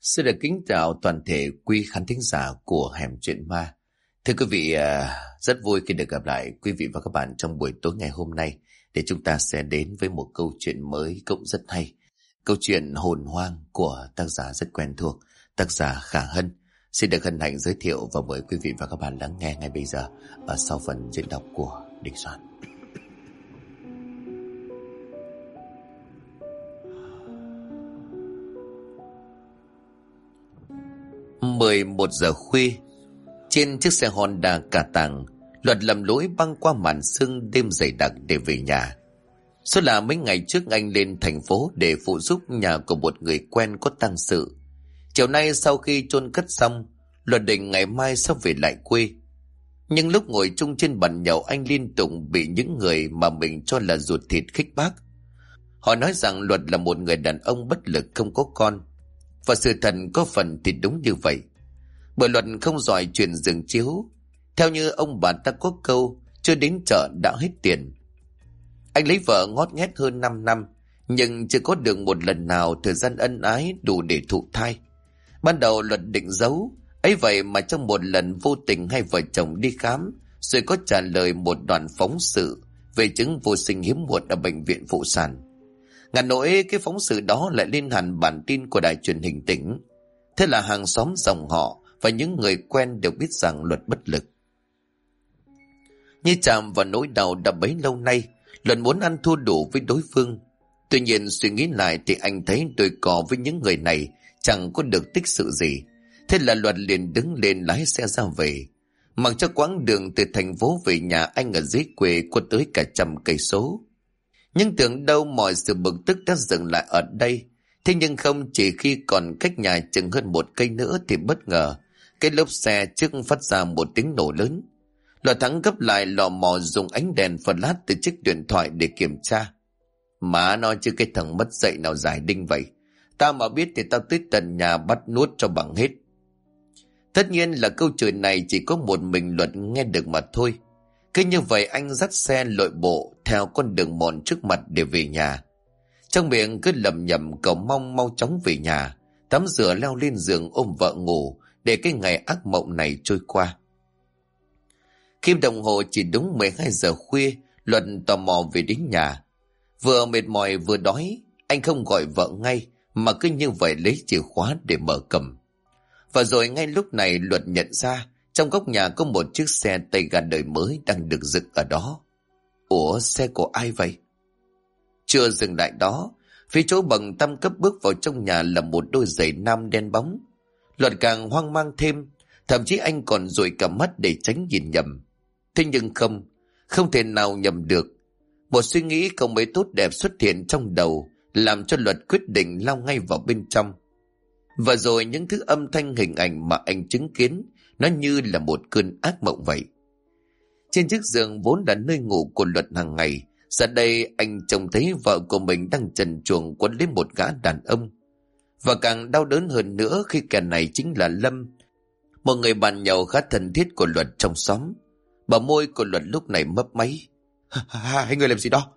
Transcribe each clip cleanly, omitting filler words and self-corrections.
Xin được kính chào toàn thể quý khán thính giả của Hẻm Chuyện Ma. Thưa quý vị, rất vui khi được gặp lại quý vị và các bạn trong buổi tối ngày hôm nay để chúng ta sẽ đến với một câu chuyện mới cũng rất hay. Câu chuyện hồn hoang của tác giả rất quen thuộc, tác giả Khả Hân. Xin được hân hạnh giới thiệu và mời quý vị và các bạn lắng nghe ngay bây giờ ở sau phần diễn đọc của Đình Soạn. 11 giờ khuya, trên chiếc xe Honda cà tàng, Luật lầm lỗi băng qua màn sương đêm dày đặc để về nhà. Số là mấy ngày trước anh lên thành phố để phụ giúp nhà của một người quen có tang sự. Chiều nay sau khi chôn cất xong, Luật định ngày mai sẽ về lại quê. Nhưng lúc ngồi chung trên bàn nhậu, anh liên tục bị những người mà mình cho là ruột thịt khích bác. Họ nói rằng Luật là một người đàn ông bất lực không có con. Và sự thật có phần thì đúng như vậy. Bởi Luật không giỏi chuyện giường chiếu. Theo như ông bà ta có câu, chưa đến chợ đã hết tiền. Anh lấy vợ ngót nghét hơn 5 năm, nhưng chưa có được một lần nào thời gian ân ái đủ để thụ thai. Ban đầu Luật định giấu, ấy vậy mà trong một lần vô tình hai vợ chồng đi khám, rồi có trả lời một đoạn phóng sự về chứng vô sinh hiếm muộn ở bệnh viện phụ sản. Ngàn nỗi cái phóng sự đó lại lên hẳn bản tin của đài truyền hình tỉnh. Thế là hàng xóm dòng họ và những người quen đều biết rằng Luật bất lực. Như chạm vào nỗi đau đã bấy lâu nay, Luật muốn ăn thua đủ với đối phương. Tuy nhiên suy nghĩ lại thì anh thấy đôi cò với những người này chẳng có được tích sự gì. Thế là Luật liền đứng lên lái xe ra về. Mặc cho quãng đường từ thành phố về nhà anh ở dưới quê có tới cả 100 cây số. Nhưng tưởng đâu mọi sự bực tức đã dừng lại ở đây. Thế nhưng không, chỉ khi còn cách nhà chừng hơn 1 cây nữa thì bất ngờ cái lốp xe trước phát ra một tiếng nổ lớn. Luật thắng gấp lại lò mò dùng ánh đèn flash từ chiếc điện thoại để kiểm tra. Má nó chứ cái thằng mất dạy nào giải đinh vậy. Tao mà biết thì tao tới tận nhà bắt nuốt cho bằng hết. Tất nhiên là câu chửi này chỉ có một mình Luật nghe được mà thôi. Cứ như vậy anh dắt xe lội bộ theo con đường mòn trước mặt để về nhà. Trong miệng cứ lẩm nhẩm cầu mong mau chóng về nhà, tắm rửa leo lên giường ôm vợ ngủ để cái ngày ác mộng này trôi qua. Khi đồng hồ chỉ đúng 12 giờ khuya, Luật tò mò về đến nhà. Vừa mệt mỏi vừa đói, anh không gọi vợ ngay mà cứ như vậy lấy chìa khóa để mở cầm. Và rồi ngay lúc này Luật nhận ra trong góc nhà có một chiếc xe tay ga đời mới đang được dựng ở đó. Ủa, xe của ai vậy? Chưa dừng lại đó, phía chỗ bậc tam cấp bước vào trong nhà là một đôi giày nam đen bóng. Luật càng hoang mang thêm, thậm chí anh còn dụi cả mắt để tránh nhìn nhầm. Thế nhưng không thể nào nhầm được. Một suy nghĩ không mấy tốt đẹp xuất hiện trong đầu, làm cho Luật quyết định lao ngay vào bên trong. Và rồi những thứ âm thanh hình ảnh mà anh chứng kiến, nó như là một cơn ác mộng vậy. Trên chiếc giường vốn là nơi ngủ của Luật hàng ngày, giờ đây anh trông thấy vợ của mình đang trần truồng quấn lấy một gã đàn ông. Và càng đau đớn hơn nữa khi kẻ này chính là Lâm, một người bạn nhậu khá thân thiết của Luật trong xóm. Bờ môi của Luật lúc này mấp máy. Hai người làm gì đó?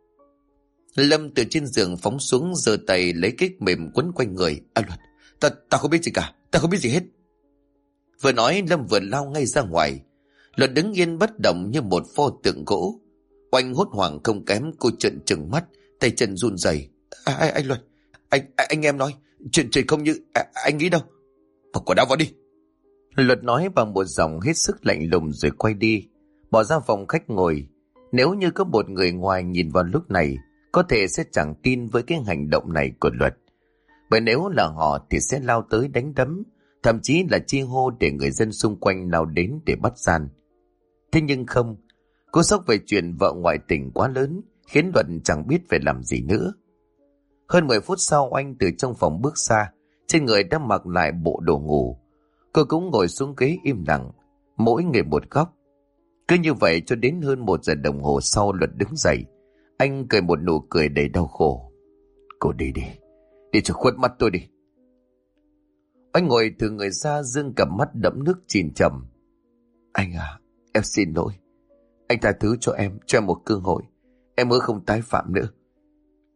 Lâm từ trên giường phóng xuống, giơ tay lấy cái mềm quấn quanh người. Luật, ta không biết gì cả, ta không biết gì hết. Vừa nói Lâm vừa lao ngay ra ngoài. Luật đứng yên bất động như một pho tượng gỗ. Oanh hốt hoảng không kém, cô trợn trừng mắt, tay chân run rẩy. Anh Luật, anh em nói chuyện không như anh nghĩ đâu. Mặc quần áo vào đi. Luật nói bằng một giọng hết sức lạnh lùng rồi quay đi, bỏ ra phòng khách ngồi. Nếu như có một người ngoài nhìn vào lúc này, có thể sẽ chẳng tin với cái hành động này của Luật. Bởi nếu là họ thì sẽ lao tới đánh đấm, thậm chí là chi hô để người dân xung quanh lao đến để bắt gian. Thế nhưng không, cú sốc về chuyện vợ ngoại tình quá lớn khiến Luật chẳng biết phải làm gì nữa. Hơn 10 phút sau, anh từ trong phòng bước ra, trên người đã mặc lại bộ đồ ngủ. Cô cũng ngồi xuống ghế im lặng, mỗi người một góc. Cứ như vậy cho đến hơn 1 giờ đồng hồ sau, Luật đứng dậy. Anh cười một nụ cười đầy đau khổ. Cô đi đi, đi cho khuất mắt tôi đi. Anh ngồi từ người ra, dương cặp mắt đẫm nước chìm chầm. Anh à, em xin lỗi. Anh tha thứ cho em một cơ hội. Em hứa không tái phạm nữa.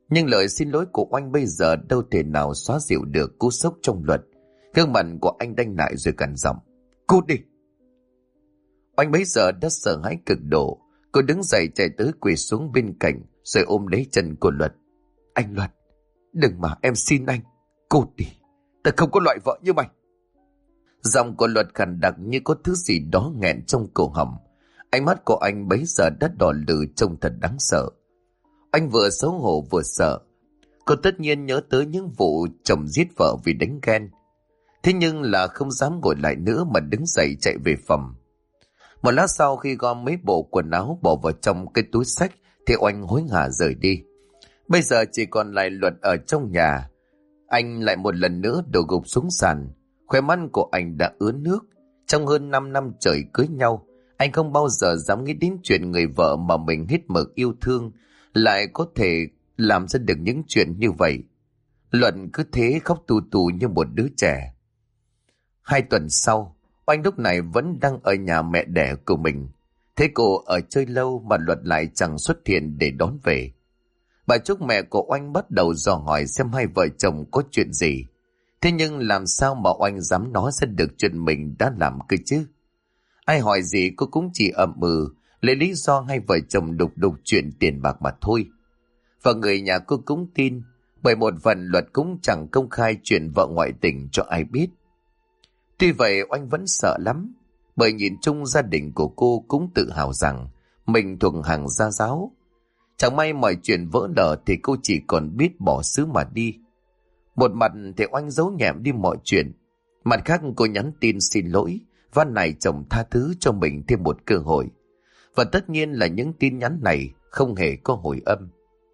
Nhưng lời xin lỗi của Oanh bây giờ đâu thể nào xóa dịu được cú sốc trong Luật. Gương mặt của anh đanh lại rồi gằn giọng: Cút đi! Oanh bấy giờ đã sợ hãi cực độ. Cô đứng dậy chạy tới quỳ xuống bên cạnh rồi ôm lấy chân của Luật. Anh Luật, đừng mà, em xin anh. Cút đi, ta không có loại vợ như mày. Giọng của Luật khàn đặc như có thứ gì đó nghẹn trong cổ họng. Ánh mắt của anh bấy giờ đã đỏ lừ trông thật đáng sợ. Anh vừa xấu hổ vừa sợ. Cô tất nhiên nhớ tới những vụ chồng giết vợ vì đánh ghen. Thế nhưng là không dám ngồi lại nữa mà đứng dậy chạy về phòng. Một lát sau khi gom mấy bộ quần áo bỏ vào trong cái túi xách thì Oanh hối hả rời đi. Bây giờ chỉ còn lại Luật ở trong nhà. Anh lại một lần nữa đổ gục xuống sàn. Khóe mắt của anh đã ứa nước. Trong hơn 5 năm trời cưới nhau, anh không bao giờ dám nghĩ đến chuyện người vợ mà mình hết mực yêu thương lại có thể làm ra được những chuyện như vậy. Luận cứ thế khóc tù tù như một đứa trẻ. 2 tuần sau, Oanh lúc này vẫn đang ở nhà mẹ đẻ của mình. Thế cô ở chơi lâu mà Luật lại chẳng xuất hiện để đón về. Bà Trúc mẹ của Oanh bắt đầu dò hỏi xem hai vợ chồng có chuyện gì. Thế nhưng làm sao mà Oanh dám nói ra được chuyện mình đã làm cơ chứ? Ai hỏi gì cô cũng chỉ ậm ừ, lấy lý do hai vợ chồng đục đục chuyện tiền bạc mà thôi. Và người nhà cô cũng tin, bởi một phần Luật cũng chẳng công khai chuyện vợ ngoại tình cho ai biết. Tuy vậy Oanh vẫn sợ lắm, bởi nhìn chung gia đình của cô cũng tự hào rằng mình thuộc hàng gia giáo. Chẳng may mọi chuyện vỡ lở thì cô chỉ còn biết bỏ xứ mà đi. Một mặt thì Oanh giấu nhẹm đi mọi chuyện, mặt khác cô nhắn tin xin lỗi, van nài chồng tha thứ cho mình thêm một cơ hội. Và tất nhiên là những tin nhắn này không hề có hồi âm.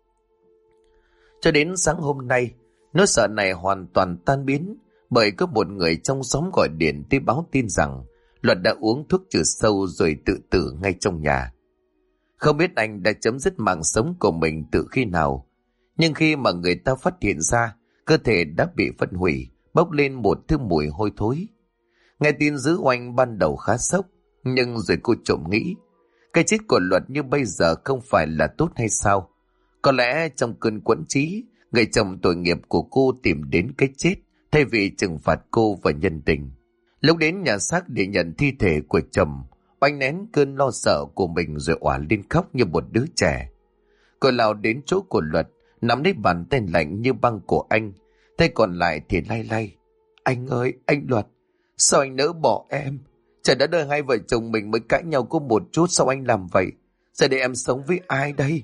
Cho đến sáng hôm nay, nỗi sợ này hoàn toàn tan biến, bởi có một người trong xóm gọi điện tới báo tin rằng Luật đã uống thuốc trừ sâu rồi tự tử ngay trong nhà. Không biết anh đã chấm dứt mạng sống của mình từ khi nào, nhưng khi mà người ta phát hiện ra, cơ thể đã bị phân hủy, bốc lên một thứ mùi hôi thối. Nghe tin dữ Oanh ban đầu khá sốc, nhưng rồi cô trộm nghĩ, cái chết của Luật như bây giờ không phải là tốt hay sao? Có lẽ trong cơn quẫn trí, người chồng tội nghiệp của cô tìm đến cái chết thay vì trừng phạt cô và nhân tình. Lúc đến nhà xác để nhận thi thể của chồng, Oanh nén cơn lo sợ của mình rồi òa lên khóc như một đứa trẻ. Cô lao đến chỗ của Luật, nắm lấy bàn tay lạnh như băng của anh, tay còn lại thì lay lay. Anh ơi, anh Luật, sao anh nỡ bỏ em? Trời đã đời hai vợ chồng mình mới cãi nhau có một chút, sao anh làm vậy? Giờ để em sống với ai đây?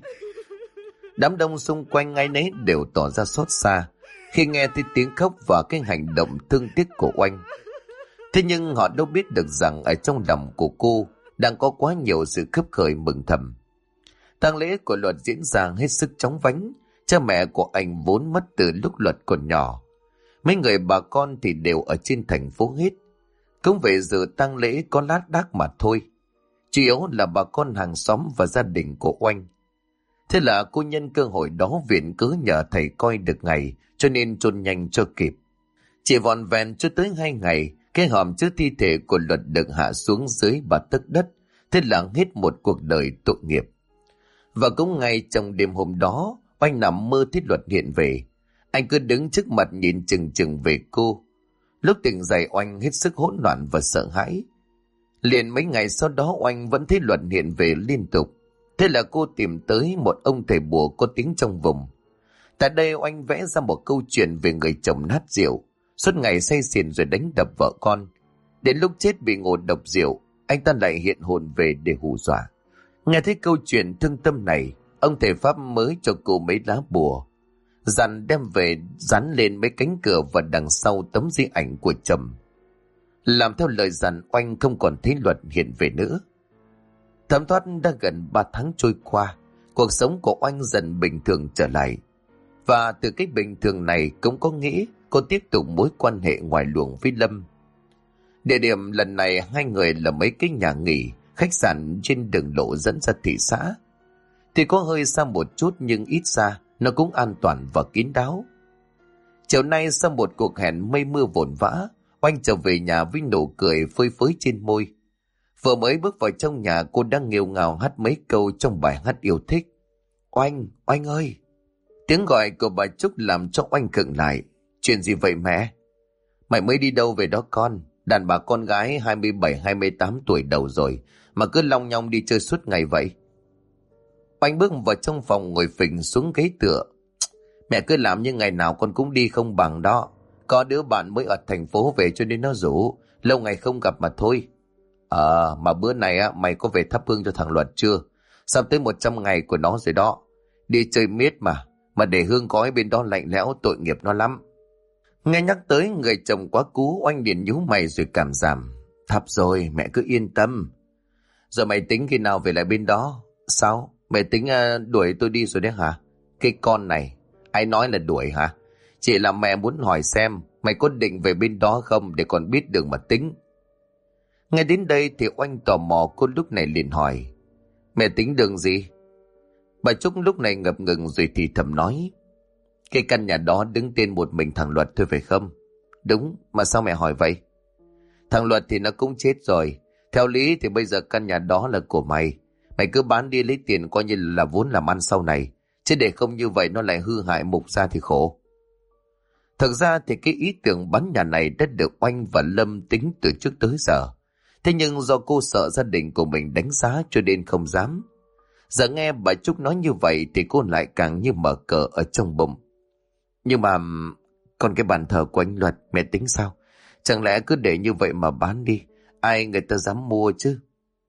Đám đông xung quanh ngay nấy đều tỏ ra xót xa khi nghe thấy tiếng khóc và cái hành động thương tiếc của Oanh. Thế nhưng họ đâu biết được rằng ở trong lòng của cô đang có quá nhiều sự khấp khởi mừng thầm. Tang lễ của Luật diễn ra hết sức chóng vánh. Cha mẹ của anh vốn mất từ lúc Luật còn nhỏ. Mấy người bà con thì đều ở trên thành phố hết. Cũng về dự tang lễ có lác đác mà thôi. Chủ yếu là bà con hàng xóm và gia đình của Oanh. Thế là cô nhân cơ hội đó viện cớ nhờ thầy coi được ngày, cho nên chôn nhanh cho kịp. Chỉ vòn vẹn cho tới 2 ngày, cái hòm chứa thi thể của Luật được hạ xuống dưới 3 tấc đất. Thế là hết một cuộc đời tội nghiệp. Và cũng ngay trong đêm hôm đó, Oanh nằm mơ thấy Luật hiện về. Anh cứ đứng trước mặt nhìn chừng chừng về cô. Lúc tỉnh dậy Oanh hết sức hỗn loạn và sợ hãi. Liền mấy ngày sau đó Oanh vẫn thấy Luật hiện về liên tục. Thế là cô tìm tới một ông thầy bùa có tiếng trong vùng. Tại đây Oanh vẽ ra một câu chuyện về người chồng nát rượu, suốt ngày say xỉn rồi đánh đập vợ con. Đến lúc chết bị ngộ độc rượu, anh ta lại hiện hồn về để hù dọa. Nghe thấy câu chuyện thương tâm này, ông thầy Pháp mới cho cô mấy lá bùa, dặn đem về dán lên mấy cánh cửa và đằng sau tấm di ảnh của chồng. Làm theo lời dặn, Oanh không còn thấy Luật hiện về nữa. Thấm thoát đã gần 3 tháng trôi qua, cuộc sống của Oanh dần bình thường trở lại. Và từ cái bình thường này cũng có nghĩa cô tiếp tục mối quan hệ ngoài luồng với Lâm. Địa điểm lần này hai người là mấy cái nhà nghỉ, khách sạn trên đường lộ dẫn ra thị xã. Thì có hơi xa một chút nhưng ít ra nó cũng an toàn và kín đáo. Chiều nay sau một cuộc hẹn mây mưa vồn vã, Oanh trở về nhà với nụ cười phơi phới trên môi. Vừa mới bước vào trong nhà cô đang nghêu ngào hát mấy câu trong bài hát yêu thích. Oanh, Oanh ơi! Tiếng gọi của bà Trúc làm cho Oanh khựng lại. Chuyện gì vậy mẹ? Mày mới đi đâu về đó con? Đàn bà con gái 27-28 tuổi đầu rồi mà cứ long nhong đi chơi suốt ngày vậy. Oanh bước vào trong phòng ngồi phình xuống ghế tựa. Mẹ cứ làm như ngày nào con cũng đi không bằng đó. Có đứa bạn mới ở thành phố về cho nên nó rủ. Lâu ngày không gặp mà thôi. Mà bữa này mày có về thắp hương cho thằng Luật chưa? Sắp tới 100 ngày của nó rồi đó. Đi chơi miết mà. Mà để hương khói bên đó lạnh lẽo tội nghiệp nó lắm. Nghe nhắc tới người chồng quá cú, Oanh liền nhíu mày rồi cảm giảm. Thắp rồi, mẹ cứ yên tâm. Rồi mày tính khi nào về lại bên đó? Sao? Mày tính đuổi tôi đi rồi đấy hả? Cái con này, ai nói là đuổi hả? Chỉ là mẹ muốn hỏi xem mày có định về bên đó không để còn biết đường mà tính. Nghe đến đây thì Oanh tò mò, cô lúc này liền hỏi. Mẹ tính đường gì? Bà Trúc lúc này ngập ngừng rồi thì thầm nói. Cái căn nhà đó đứng tên một mình thằng Luật thôi phải không? Đúng, mà sao mẹ hỏi vậy? Thằng Luật thì nó cũng chết rồi. Theo lý thì bây giờ căn nhà đó là của mày. Mày cứ bán đi lấy tiền coi như là vốn làm ăn sau này. Chứ để không như vậy nó lại hư hại Mục ra thì khổ. Thực ra thì cái ý tưởng bán nhà này đã được Oanh và Lâm tính từ trước tới giờ. Thế nhưng do cô sợ gia đình của mình đánh giá cho nên không dám. Giờ nghe bà Trúc nói như vậy thì cô lại càng như mở cờ ở trong bụng. Nhưng mà còn cái bàn thờ của anh Luật mẹ tính sao? Chẳng lẽ cứ để như vậy mà bán đi? Ai người ta dám mua chứ?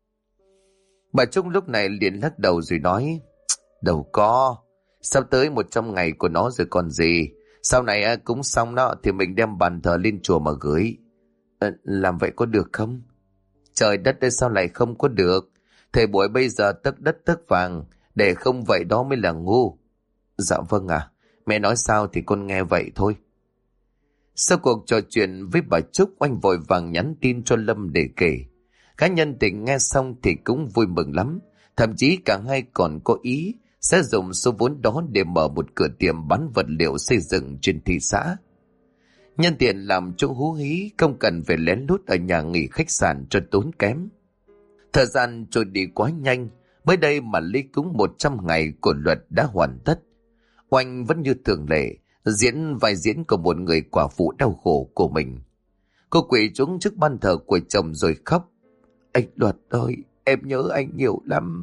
Bà Trúc lúc này liền lắc đầu rồi nói. Đâu có. Sắp tới 100 ngày của nó rồi còn gì. Sau này cũng xong đó thì mình đem bàn thờ lên chùa mà gửi. Làm vậy có được không? Trời đất ơi, sao lại không có được? Thời buổi bây giờ tấc đất tấc vàng. Để không vậy đó mới là ngu. Dạ vâng ạ. Mẹ nói sao thì con nghe vậy thôi. Sau cuộc trò chuyện với bà Trúc, Oanh vội vàng nhắn tin cho Lâm để kể. Cá nhân tình nghe xong thì cũng vui mừng lắm. Thậm chí cả hai còn có ý sẽ dùng số vốn đó để mở một cửa tiệm bán vật liệu xây dựng trên thị xã. Nhân tiện làm chỗ hú hí, không cần phải lén lút ở nhà nghỉ khách sạn cho tốn kém. Thời gian trôi đi quá nhanh, mới đây mà lễ cúng 100 ngày của Luật đã hoàn tất. Oanh vẫn như thường lệ, diễn vai diễn của một người quả phụ đau khổ của mình. Cô quỳ xuống trước ban thờ của chồng rồi khóc. Anh Luật ơi, em nhớ anh nhiều lắm.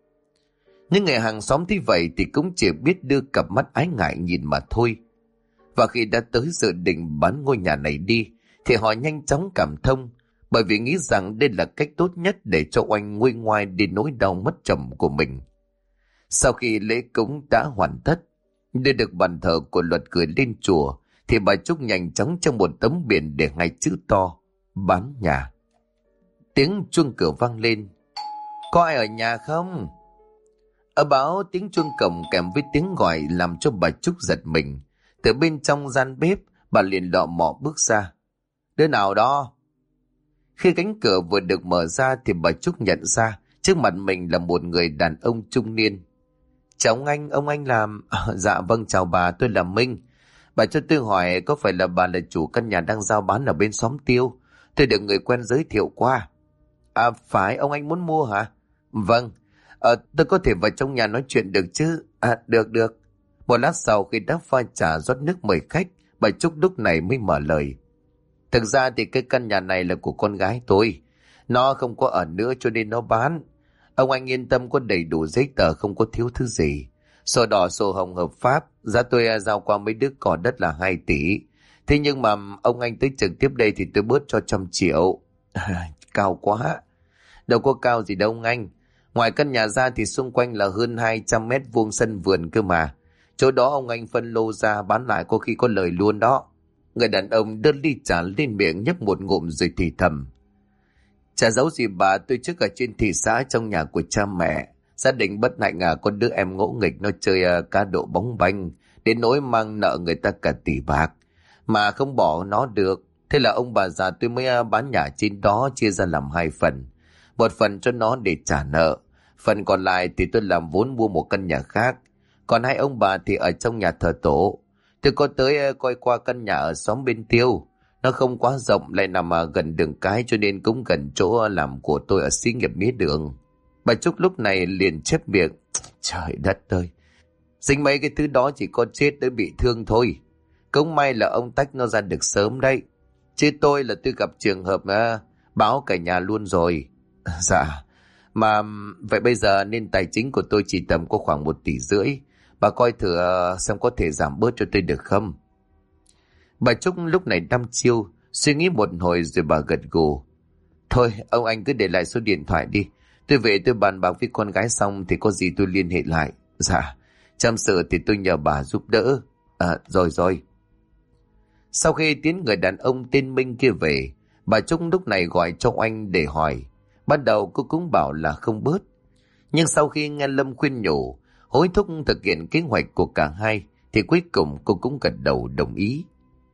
Những người hàng xóm thấy vậy thì cũng chỉ biết đưa cặp mắt ái ngại nhìn mà thôi. Và khi đã tới dự định bán ngôi nhà này đi, thì họ nhanh chóng cảm thông, bởi vì nghĩ rằng đây là cách tốt nhất để cho Oanh nguôi ngoai đi nỗi đau mất chồng của mình. Sau khi lễ cúng đã hoàn tất, đưa được bàn thờ của Luật gửi lên chùa, thì bà Trúc nhanh chóng trong một tấm biển để ngay chữ to, bán nhà. Tiếng chuông cửa vang lên. Có ai ở nhà không? Ở báo tiếng chuông cổng kèm với tiếng gọi làm cho bà Trúc giật mình. Từ bên trong gian bếp, bà liền lọ mọ bước ra. Đứa nào đó? Khi cánh cửa vừa được mở ra thì bà Trúc nhận ra trước mặt mình là một người đàn ông trung niên. Chào ông anh làm... Dạ vâng, chào bà, tôi là Minh. Bà cho tôi hỏi có phải là bà là chủ căn nhà đang giao bán ở bên xóm Tiêu? Tôi được người quen giới thiệu qua. Phải, ông anh muốn mua hả? Vâng. Tôi có thể vào trong nhà nói chuyện được chứ? Được. Một lát sau khi đã pha trà rót nước mời khách, bà Trúc lúc này mới mở lời. Thực ra thì cái căn nhà này là của con gái tôi. Nó không có ở nữa cho nên nó bán. Ông anh yên tâm, có đầy đủ giấy tờ, không có thiếu thứ gì. Sổ đỏ sổ hồng hợp pháp, giá tôi giao qua mấy đứa cỏ đất là 2 tỷ. Thế nhưng mà ông anh tới trực tiếp đây thì tôi bớt cho 100 triệu. Cao quá. Đâu có cao gì đâu ông anh. Ngoài căn nhà ra thì xung quanh là hơn 200 mét vuông sân vườn cơ mà. Chỗ đó ông anh phân lô ra bán lại có khi có lời luôn đó. Người đàn ông đưa ly trà lên miệng nhấp một ngụm rồi thì thầm. Chả giấu gì bà, tôi trước ở trên thị xã trong nhà của cha mẹ. Gia đình bất hạnh có đứa em ngỗ nghịch nó chơi cá độ bóng banh, đến nỗi mang nợ người ta cả tỷ bạc. Mà không bỏ nó được. Thế là ông bà già tôi mới bán nhà trên đó chia ra làm 2 phần. Một phần cho nó để trả nợ. Phần còn lại thì tôi làm vốn mua một căn nhà khác. Còn 2 ông bà thì ở trong nhà thờ tổ. Tôi có tới coi qua căn nhà ở xóm bên Tiêu. Nó không quá rộng, lại nằm gần đường cái cho nên cũng gần chỗ làm của tôi ở xí nghiệp mía đường. Bà Trúc lúc này liền chép miệng. Trời đất ơi! Dính mấy cái thứ đó chỉ có chết tới bị thương thôi. Cũng may là ông tách nó ra được sớm đấy. Chứ tôi là tôi gặp trường hợp báo cả nhà luôn rồi. Dạ. Mà vậy bây giờ nên tài chính của tôi chỉ tầm có khoảng 1,5 tỷ. Bà coi thử xem có thể giảm bớt cho tôi được không? Bà Trúc lúc này đăm chiêu, suy nghĩ một hồi rồi bà gật gù. Thôi ông anh cứ để lại số điện thoại đi. Tôi về tôi bàn bạc với con gái xong thì có gì tôi liên hệ lại. Dạ. Chăm sự thì tôi nhờ bà giúp đỡ. Rồi. Sau khi tiến người đàn ông tên Minh kia về, bà Trúc lúc này gọi cho anh để hỏi. Ban đầu cô cũng bảo là không bớt. Nhưng sau khi nghe Lâm khuyên nhủ, hối thúc thực hiện kế hoạch của cả hai, thì cuối cùng cô cũng gật đầu đồng ý.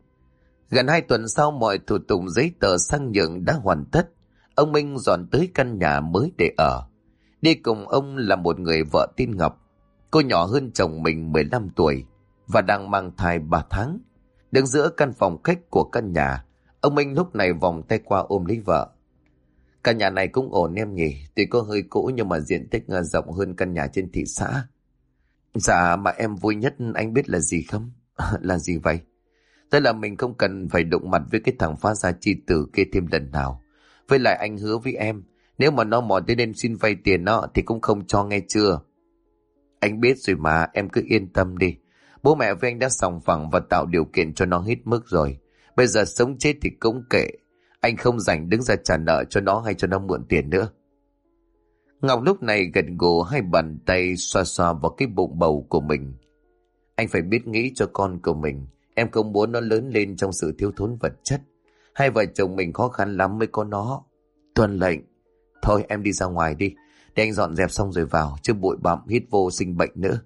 Gần 2 tuần sau mọi thủ tục giấy tờ sang nhượng đã hoàn tất. Ông Minh dọn tới căn nhà mới để ở. Đi cùng ông là một người vợ tên Ngọc. Cô nhỏ hơn chồng mình 15 tuổi và đang mang thai 3 tháng. Đứng giữa căn phòng khách của căn nhà, ông Minh lúc này vòng tay qua ôm lấy vợ. Căn nhà này cũng ổn em nhỉ, tuy có hơi cũ nhưng mà diện tích rộng hơn căn nhà trên thị xã. Dạ mà em vui nhất anh biết là gì không? Là gì vậy? Tức là mình không cần phải đụng mặt với cái thằng phá gia chi tử kia thêm lần nào. Với lại anh hứa với em, nếu mà nó mò tới đây xin vay tiền nó thì cũng không cho nghe chưa? Anh biết rồi mà, em cứ yên tâm đi. Bố mẹ với anh đã sòng phẳng và tạo điều kiện cho nó hết mức rồi. Bây giờ sống chết thì cũng kệ. Anh không rảnh đứng ra trả nợ cho nó hay cho nó mượn tiền nữa. Ngọc lúc này gật gù, hai bàn tay xoa xoa vào cái bụng bầu của mình. Anh phải biết nghĩ cho con của mình. Em không muốn nó lớn lên trong sự thiếu thốn vật chất. Hai vợ chồng mình khó khăn lắm mới có nó. Tuân lệnh. Thôi em đi ra ngoài đi. Để anh dọn dẹp xong rồi vào, chứ bụi bặm hít vô sinh bệnh nữa.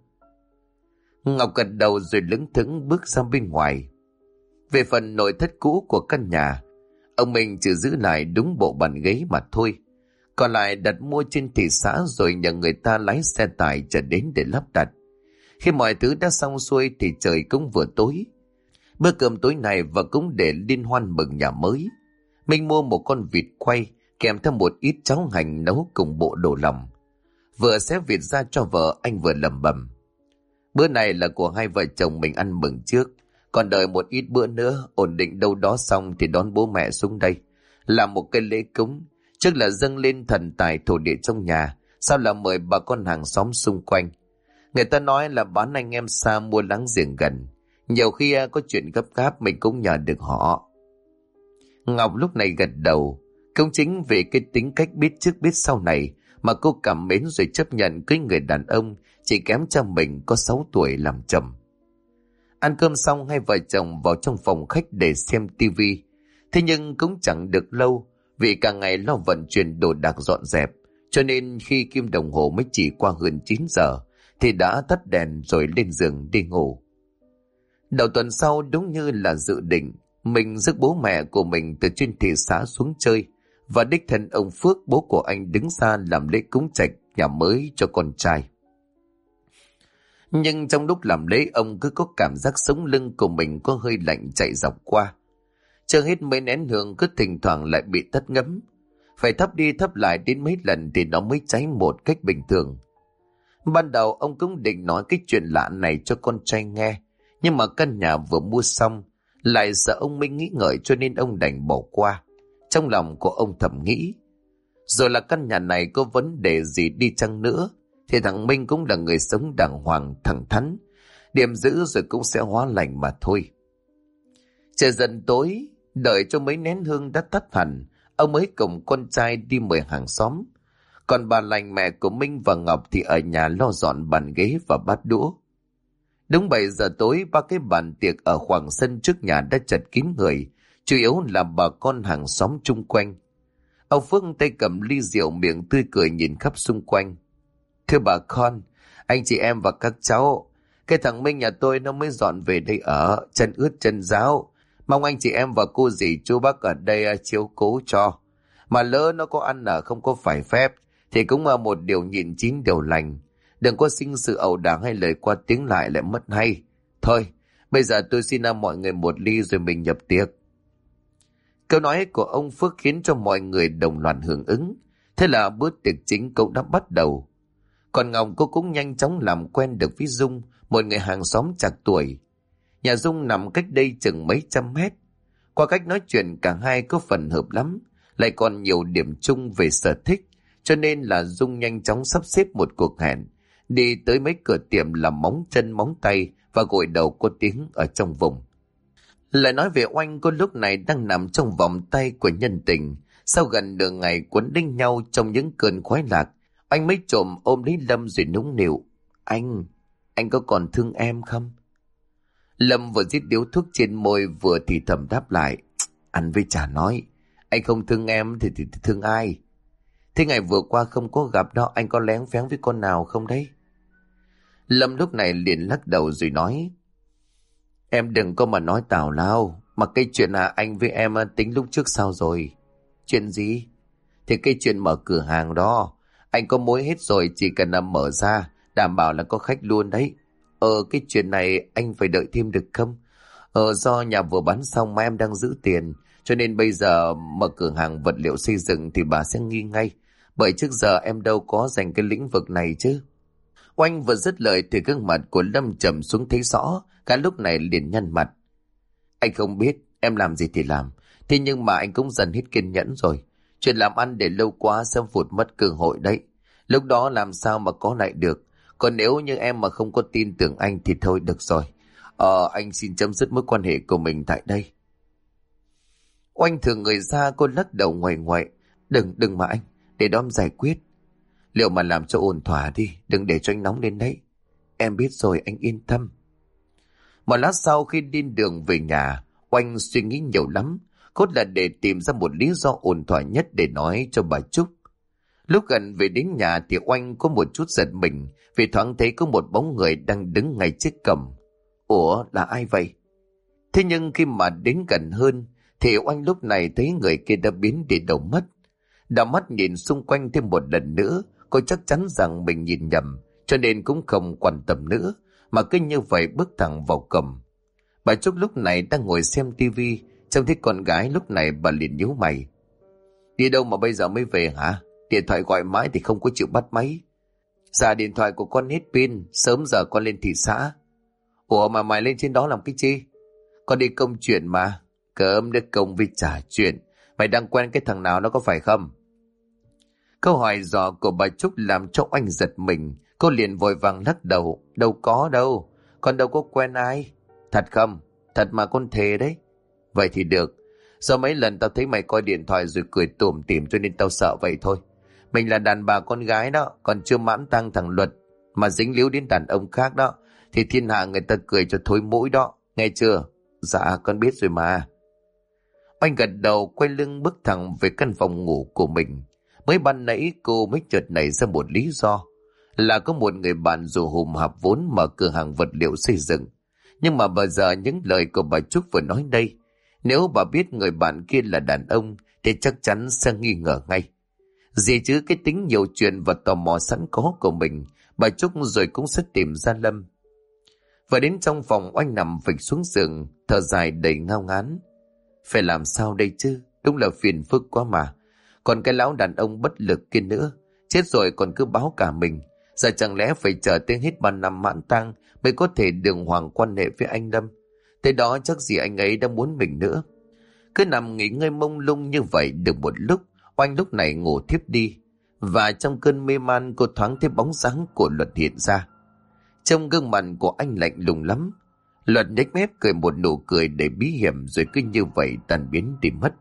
Ngọc gật đầu rồi lững thững bước ra bên ngoài. Về phần nội thất cũ của căn nhà, ông Minh chỉ giữ lại đúng bộ bàn ghế mà thôi. Còn lại đặt mua trên thị xã rồi nhờ người ta lái xe tải trở đến để lắp đặt. Khi mọi thứ đã xong xuôi thì trời cũng vừa tối. Bữa cơm tối này và cũng để liên hoan mừng nhà mới. Minh mua một con vịt quay kèm theo một ít cháo hành nấu cùng bộ đồ lòng. Vừa xé vịt ra cho vợ, anh vừa lẩm bẩm. Bữa này là của hai vợ chồng mình ăn mừng trước. Còn đợi một ít bữa nữa, ổn định đâu đó xong thì đón bố mẹ xuống đây. Làm một cái lễ cúng, trước là dâng lên thần tài thổ địa trong nhà, sau là mời bà con hàng xóm xung quanh. Người ta nói là bán anh em xa mua láng giềng gần. Nhiều khi có chuyện gấp gáp mình cũng nhờ được họ. Ngọc lúc này gật đầu. Cũng chính vì cái tính cách biết trước biết sau này mà cô cảm mến rồi chấp nhận cưới người đàn ông chỉ kém cho mình có 6 tuổi làm chồng. Ăn cơm xong hai vợ chồng vào trong phòng khách để xem tivi. Thế nhưng cũng chẳng được lâu vì cả ngày lo vận chuyển đồ đạc dọn dẹp. Cho nên khi kim đồng hồ mới chỉ qua hơn 9 giờ thì đã tắt đèn rồi lên giường đi ngủ. Đầu tuần sau đúng như là dự định, mình rước bố mẹ của mình từ trên thị xã xuống chơi và đích thân ông Phước bố của anh đứng ra làm lễ cúng trạch nhà mới cho con trai. Nhưng trong lúc làm lễ ông cứ có cảm giác sống lưng của mình có hơi lạnh chạy dọc qua. Chưa hết mấy nén hương cứ thỉnh thoảng lại bị tắt ngấm. Phải thắp đi thắp lại đến mấy lần thì nó mới cháy một cách bình thường. Ban đầu ông cũng định nói cái chuyện lạ này cho con trai nghe. Nhưng mà căn nhà vừa mua xong, lại sợ ông Minh nghĩ ngợi cho nên ông đành bỏ qua. Trong lòng của ông thầm nghĩ, rồi là căn nhà này có vấn đề gì đi chăng nữa, thì thằng Minh cũng là người sống đàng hoàng thẳng thắn. Điểm giữ rồi cũng sẽ hóa lành mà thôi. Trời dần tối, đợi cho mấy nén hương đã tắt hẳn, ông mới cùng con trai đi mời hàng xóm. Còn bà lành mẹ của Minh và Ngọc thì ở nhà lo dọn bàn ghế và bát đũa. Đúng 7 giờ tối, ba cái bàn tiệc ở khoảng sân trước nhà đã chật kín người, chủ yếu là bà con hàng xóm chung quanh. Ông Phước tay cầm ly rượu miệng tươi cười nhìn khắp xung quanh. Thưa bà con, anh chị em và các cháu, cái thằng Minh nhà tôi nó mới dọn về đây ở, chân ướt chân ráo. Mong anh chị em và cô dì chú bác ở đây chiếu cố cho. Mà lỡ nó có ăn ở không có phải phép, thì cũng là một điều nhịn chín điều lành. Đừng có sinh sự ẩu đả hay lời qua tiếng lại mất hay. Thôi, bây giờ tôi xin mọi người một ly rồi mình nhập tiệc. Câu nói của ông Phước khiến cho mọi người đồng loạt hưởng ứng. Thế là bữa tiệc chính cũng đã bắt đầu. Còn Ngọc cô cũng nhanh chóng làm quen được với Dung, một người hàng xóm trạc tuổi. Nhà Dung nằm cách đây chừng mấy trăm mét. Qua cách nói chuyện cả hai có phần hợp lắm, lại còn nhiều điểm chung về sở thích, cho nên là Dung nhanh chóng sắp xếp một cuộc hẹn, đi tới mấy cửa tiệm làm móng chân móng tay và gội đầu có tiếng ở trong vùng. Lại nói về Oanh, cô lúc này đang nằm trong vòng tay của nhân tình. Sau gần nửa ngày quấn đinh nhau trong những cơn khoái lạc, anh mới trộm ôm lấy Lâm rồi nũng nịu. Anh có còn thương em không? Lâm vừa rít điếu thuốc trên môi vừa thì thầm đáp lại. Ăn với chả nói, anh không thương em thì thương ai? Thế ngày vừa qua không có gặp đó, anh có lén phén với con nào không đấy? Lâm lúc này liền lắc đầu rồi nói. Em đừng có mà nói tào lao, mà cái chuyện là anh với em tính lúc trước sao rồi? Chuyện gì? Thì cái chuyện mở cửa hàng đó, anh có mối hết rồi, chỉ cần là mở ra, đảm bảo là có khách luôn đấy. Cái chuyện này anh phải đợi thêm được không? Do nhà vừa bán xong mà em đang giữ tiền, cho nên bây giờ mở cửa hàng vật liệu xây dựng thì bà sẽ nghi ngay. Bởi trước giờ em đâu có dành cái lĩnh vực này chứ. Oanh vừa dứt lời thì gương mặt của Lâm trầm xuống thấy rõ, cả lúc này liền nhăn mặt. Anh không biết, em làm gì thì làm, thế nhưng mà anh cũng dần hết kiên nhẫn rồi. Chuyện làm ăn để lâu quá sẽ vụt mất cơ hội đấy. Lúc đó làm sao mà có lại được. Còn nếu như em mà không có tin tưởng anh thì thôi được rồi. Anh xin chấm dứt mối quan hệ của mình tại đây. Oanh thường người ra, cô lắc đầu ngoại ngoại. Đừng mà anh, để đó em giải quyết. Liệu mà làm cho ổn thỏa đi, đừng để cho anh nóng lên đấy. Em biết rồi, anh yên tâm. Một lát sau khi đi đường về nhà, Oanh suy nghĩ nhiều lắm, cốt là để tìm ra một lý do ổn thỏa nhất để nói cho bà Trúc. Lúc gần về đến nhà thì Oanh có một chút giật mình vì thoáng thấy có một bóng người đang đứng ngay trước cổng. Ủa, là ai vậy? Thế nhưng khi mà đến gần hơn thì Oanh lúc này thấy người kia đã biến đi đâu mất. Đảo mắt nhìn xung quanh thêm một lần nữa, cô chắc chắn rằng mình nhìn nhầm, cho nên cũng không quan tâm nữa, mà cứ như vậy bước thẳng vào cổng. Bà Trúc lúc này đang ngồi xem tivi, trông thấy con gái lúc này bà liền nhíu mày. Đi đâu mà bây giờ mới về hả? Điện thoại gọi mãi thì không có chịu bắt máy. Dạ điện thoại của con hết pin, sớm giờ con lên thị xã. Ủa mà mày lên trên đó làm cái chi? Con đi công chuyện mà. Cơm được công với trả chuyện. Mày đang quen cái thằng nào nó có phải không? Câu hỏi dò của bà Trúc làm cho Oanh giật mình. Cô liền vội vàng lắc đầu. Đâu có đâu, con đâu có quen ai. Thật không? Thật mà con thề đấy. Vậy thì được. Do mấy lần tao thấy mày coi điện thoại rồi cười tủm tỉm cho nên tao sợ vậy thôi. Mình là đàn bà con gái đó, còn chưa mãn tang thằng Luật mà dính líu đến đàn ông khác đó thì thiên hạ người ta cười cho thối mũi đó, nghe chưa? Dạ con biết rồi mà. Oanh gật đầu quay lưng bước thẳng về căn phòng ngủ của mình. Mới ban nãy cô mới chợt nảy ra một lý do là có một người bạn dù hùm hạp vốn mở cửa hàng vật liệu xây dựng. Nhưng mà bây giờ những lời của bà Trúc vừa nói đây, nếu bà biết người bạn kia là đàn ông thì chắc chắn sẽ nghi ngờ ngay. Gì chứ cái tính nhiều chuyện và tò mò sẵn có của mình, bà Trúc rồi cũng sẽ tìm ra Lâm. Và đến trong phòng, Oanh nằm phịch xuống giường, thở dài đầy ngao ngán. Phải làm sao đây chứ, đúng là phiền phức quá mà. Còn cái lão đàn ông bất lực kia nữa, chết rồi còn cứ báo cả mình. Giờ chẳng lẽ phải chờ tới hết 3 năm mãn tang mới có thể đường hoàng quan hệ với anh Lâm? Tới đó chắc gì anh ấy đã muốn mình nữa. Cứ nằm nghỉ ngơi mông lung như vậy được một lúc, Oanh lúc này ngủ thiếp đi. Và trong cơn mê man cô thoáng thấy bóng dáng của Luật hiện ra. Trong gương mặt của anh lạnh lùng lắm. Luật nhếch mép cười một nụ cười đầy bí hiểm rồi cứ như vậy tan biến đi mất.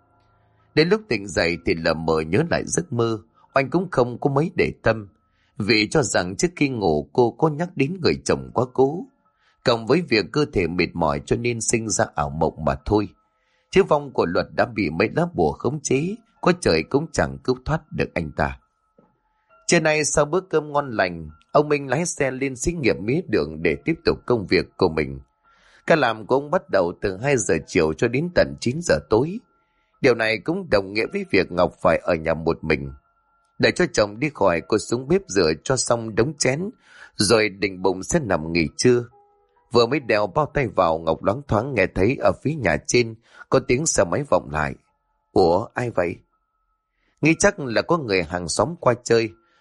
Đến lúc tỉnh dậy thì lờ mờ nhớ lại giấc mơ, Oanh cũng không có mấy để tâm. Vì cho rằng trước khi ngủ cô có nhắc đến người chồng quá cố. Cộng với việc cơ thể mệt mỏi cho nên sinh ra ảo mộng mà thôi. Chứ vong của Luật đã bị mấy lá bùa khống chế, có trời cũng chẳng cứu thoát được anh ta. Trưa nay sau bữa cơm ngon lành, ông Minh lái xe lên xí nghiệp mía đường để tiếp tục công việc của mình. Ca làm của ông bắt đầu từ 2 giờ chiều cho đến tận 9 giờ tối. Điều này cũng đồng nghĩa với việc Ngọc phải ở nhà một mình. Để cho chồng đi khỏi, cô xuống bếp rửa cho xong đống chén, rồi định bụng sẽ nằm nghỉ trưa. Vừa mới đeo bao tay vào, Ngọc loáng thoáng nghe thấy ở phía nhà trên có tiếng xe máy vọng lại. Ủa, ai vậy? Nghĩ chắc là có người hàng xóm qua chơi.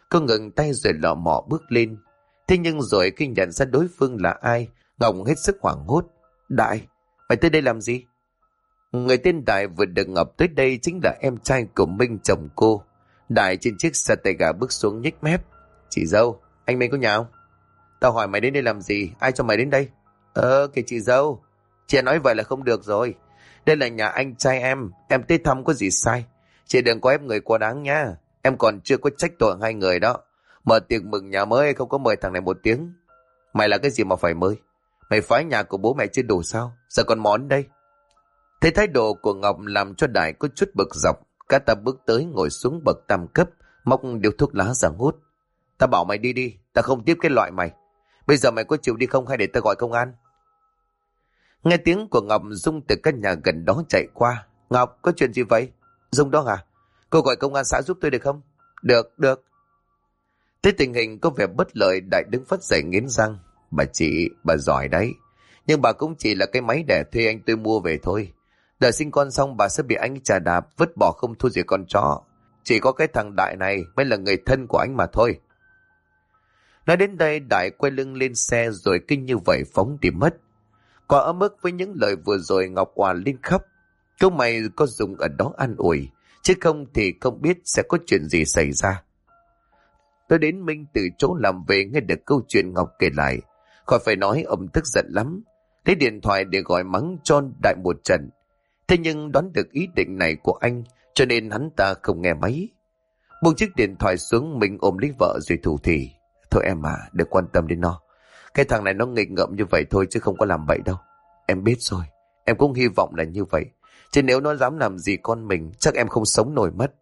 Cô ngừng tay rồi lọ mọ bước lên. Thế nhưng rồi khi nhận ra đối phương là ai, Ngọc hết sức hoảng hốt. Đại, mày tới đây làm gì? Người tên Đại vừa được Ngọc tới đây chính là em trai của Minh chồng cô. Đại trên chiếc xe tay ga bước xuống nhếch mép. Chị dâu, anh Minh có nhà không? Tao hỏi mày đến đây làm gì? Ai cho mày đến đây? Kìa chị dâu. Chị nói vậy là không được rồi. Đây là nhà anh trai em tới thăm có gì sai. Chị đừng có ép người quá đáng nha. Em còn chưa có trách tội hai người đó. Mở tiệc mừng nhà mới không có mời thằng này một tiếng. Mày là cái gì mà phải mời? Mày phái nhà của bố mẹ chưa đủ sao? Giờ còn món đây. Thấy thái độ của Ngọc làm cho Đại có chút bực dọc. Cả ta bước tới ngồi xuống bậc tam cấp, móc điếu thuốc lá ra hút. Ta bảo mày đi đi, ta không tiếp cái loại mày. Bây giờ mày có chịu đi không hay để ta gọi công an? Nghe tiếng của Ngọc, Dung từ căn nhà gần đó chạy qua. Ngọc, có chuyện gì vậy? Dung đó hả? Cô gọi công an xã giúp tôi được không? Được. Thấy tình hình có vẻ bất lợi, Đại đứng phất dậy nghiến răng. Bà giỏi đấy. Nhưng bà cũng chỉ là cái máy để thuê anh tôi mua về thôi. Đợi sinh con xong bà sẽ bị anh chà đạp, vứt bỏ không thua gì con chó. Chỉ có cái thằng Đại này mới là người thân của anh mà thôi. Nói đến đây, Đại quay lưng lên xe rồi kinh như vậy phóng đi mất. Quá ấm ức với những lời vừa rồi, Ngọc òa lên khóc. Câu mày có Dung ở đó an ủi, chứ không thì không biết sẽ có chuyện gì xảy ra. Tôi đến Minh từ chỗ làm về nghe được câu chuyện Ngọc kể lại. Khỏi phải nói, ông tức giận lắm. Lấy điện thoại để gọi mắng cho Đại một trận. Thế nhưng đoán được ý định này của anh, cho nên hắn ta không nghe máy. Buông chiếc điện thoại xuống, mình ôm lấy vợ rồi thủ thỉ. Thôi em à, đừng quan tâm đến nó. Cái thằng này nó nghịch ngợm như vậy thôi chứ không có làm bậy đâu. Em biết rồi, em cũng hy vọng là như vậy. Chứ nếu nó dám làm gì con mình, chắc em không sống nổi mất.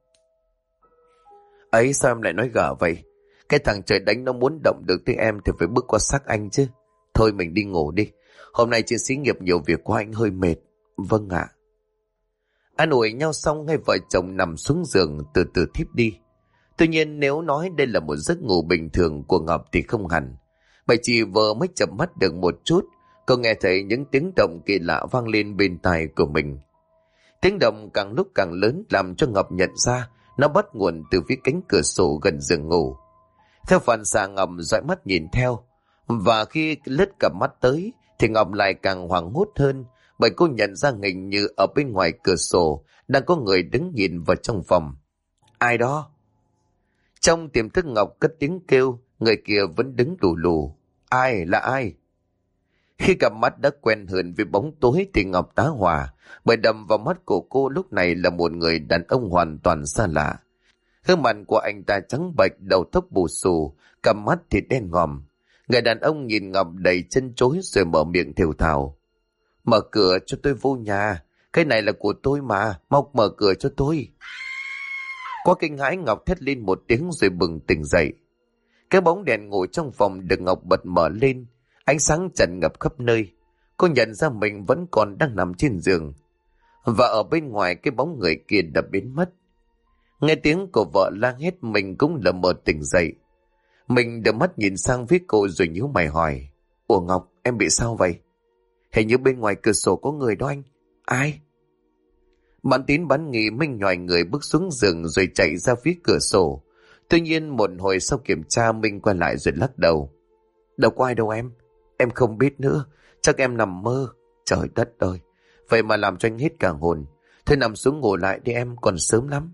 Ấy sao em lại nói gở vậy? Cái thằng trời đánh nó muốn động được tới em thì phải bước qua xác anh chứ. Thôi mình đi ngủ đi. Hôm nay trên xí nghiệp nhiều việc quá, anh hơi mệt. Vâng ạ. An ủi nhau xong, hai vợ chồng nằm xuống giường từ từ thiếp đi. Tuy nhiên nếu nói đây là một giấc ngủ bình thường của Ngọc thì không hẳn. Bởi chỉ vừa mới chợp mắt được một chút, cô nghe thấy những tiếng động kỳ lạ vang lên bên tai của mình. Tiếng động càng lúc càng lớn làm cho Ngọc nhận ra nó bắt nguồn từ phía cánh cửa sổ gần giường ngủ. Theo phản xạ, Ngọc dõi mắt nhìn theo, và khi lướt cặp mắt tới thì Ngọc lại càng hoảng hốt hơn, bởi cô nhận ra hình như ở bên ngoài cửa sổ đang có người đứng nhìn vào trong phòng. Ai đó? Trong tiềm thức Ngọc cất tiếng kêu, người kia vẫn đứng lù lù. Ai? Là ai? Khi cặp mắt đã quen hơn với bóng tối thì Ngọc tá hỏa, bởi đầm vào mắt của cô lúc này là một người đàn ông hoàn toàn xa lạ. Gương mặt của anh ta trắng bệch, đầu tóc bù xù, cặp mắt thì đen ngòm. Người đàn ông nhìn Ngọc đầy chân chối rồi mở miệng thều thào. Mở cửa cho tôi vô nhà, cái này là của tôi mà, mau mở cửa cho tôi. Quá kinh hãi, Ngọc thét lên một tiếng rồi bừng tỉnh dậy. Cái bóng đèn ngồi trong phòng được Ngọc bật mở lên, ánh sáng tràn ngập khắp nơi. Cô nhận ra mình vẫn còn đang nằm trên giường, và ở bên ngoài cái bóng người kia đã biến mất. Nghe tiếng của vợ la hét, mình cũng lờ mờ tỉnh dậy. Mình đưa mắt nhìn sang phía cô rồi nhíu mày hỏi. Ủa Ngọc, em bị sao vậy? Hình như bên ngoài cửa sổ có người đó anh. Ai? Bạn Tín bán nghỉ Minh nhòi người bước xuống giường rồi chạy ra phía cửa sổ. Tuy nhiên một hồi sau kiểm tra, Minh quay lại rồi lắc đầu. Đâu có ai đâu em không biết nữa, chắc em nằm mơ. Trời đất ơi, vậy mà làm cho anh hết cả hồn. Thôi nằm xuống ngủ lại đi em, còn sớm lắm.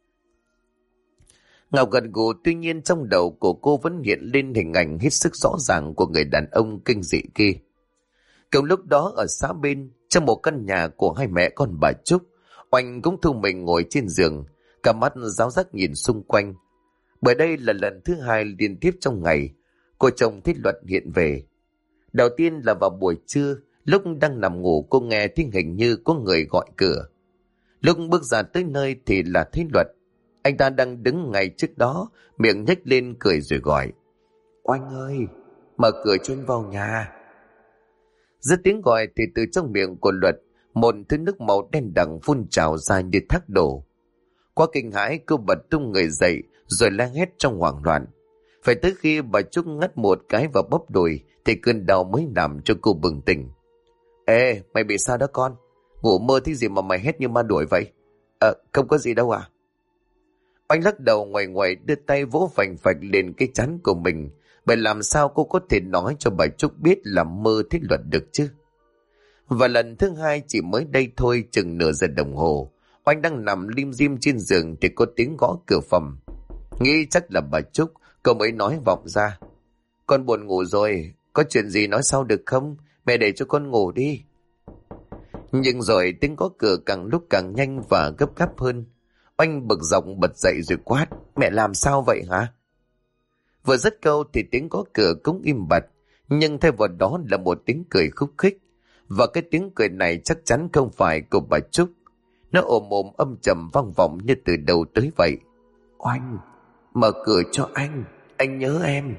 Ngọc gật gù, tuy nhiên trong đầu của cô vẫn hiện lên hình ảnh hết sức rõ ràng của người đàn ông kinh dị kia. Cùng lúc đó ở xã bên, trong một căn nhà của hai mẹ con bà Trúc, Oanh cũng thu mình ngồi trên giường, cả mắt ráo rác nhìn xung quanh. Bởi đây là lần thứ hai liên tiếp trong ngày cô chồng Thiết Luật hiện về. Đầu tiên là vào buổi trưa, lúc đang nằm ngủ cô nghe tiếng hình như có người gọi cửa. Lúc bước ra tới nơi thì là Thiết Luật. Anh ta đang đứng ngay trước đó, miệng nhếch lên cười rồi gọi. Oanh ơi, mở cửa cho anh vào nhà. Dứt tiếng gọi thì từ trong miệng của Luật, một thứ nước màu đen đằng phun trào ra như thác đổ. Quá kinh hãi, cô bật tung người dậy rồi la hét trong hoảng loạn. Phải tới khi bà Trúc ngắt một cái vào bắp đùi thì cơn đau mới làm cho cô bừng tỉnh. Ê, mày bị sao đó con? Ngủ mơ thấy gì mà mày hét như ma đuổi vậy? Không có gì đâu à? Oanh lắc đầu ngoài ngoài đưa tay vỗ phành phạch lên cái trán của mình. Bởi làm sao cô có thể nói cho bà Trúc biết là mơ thấy Luật được chứ? Và lần thứ hai chỉ mới đây thôi, chừng nửa giờ đồng hồ, Oanh đang nằm lim dim trên giường thì có tiếng gõ cửa phòng. Nghĩ chắc là bà Trúc, cô mới nói vọng ra. Con buồn ngủ rồi, có chuyện gì nói sau được không? Mẹ để cho con ngủ đi. Nhưng rồi tiếng gõ cửa càng lúc càng nhanh và gấp gáp hơn. Oanh bực dọc bật dậy rồi quát. Mẹ làm sao vậy hả? Vừa dứt câu thì tiếng gõ cửa cũng im bặt, nhưng thay vào đó là một tiếng cười khúc khích. Và cái tiếng cười này chắc chắn không phải của bà Trúc. Nó ồm ồm âm trầm vang vọng như từ đầu tới vậy. Oanh, mở cửa cho anh nhớ em.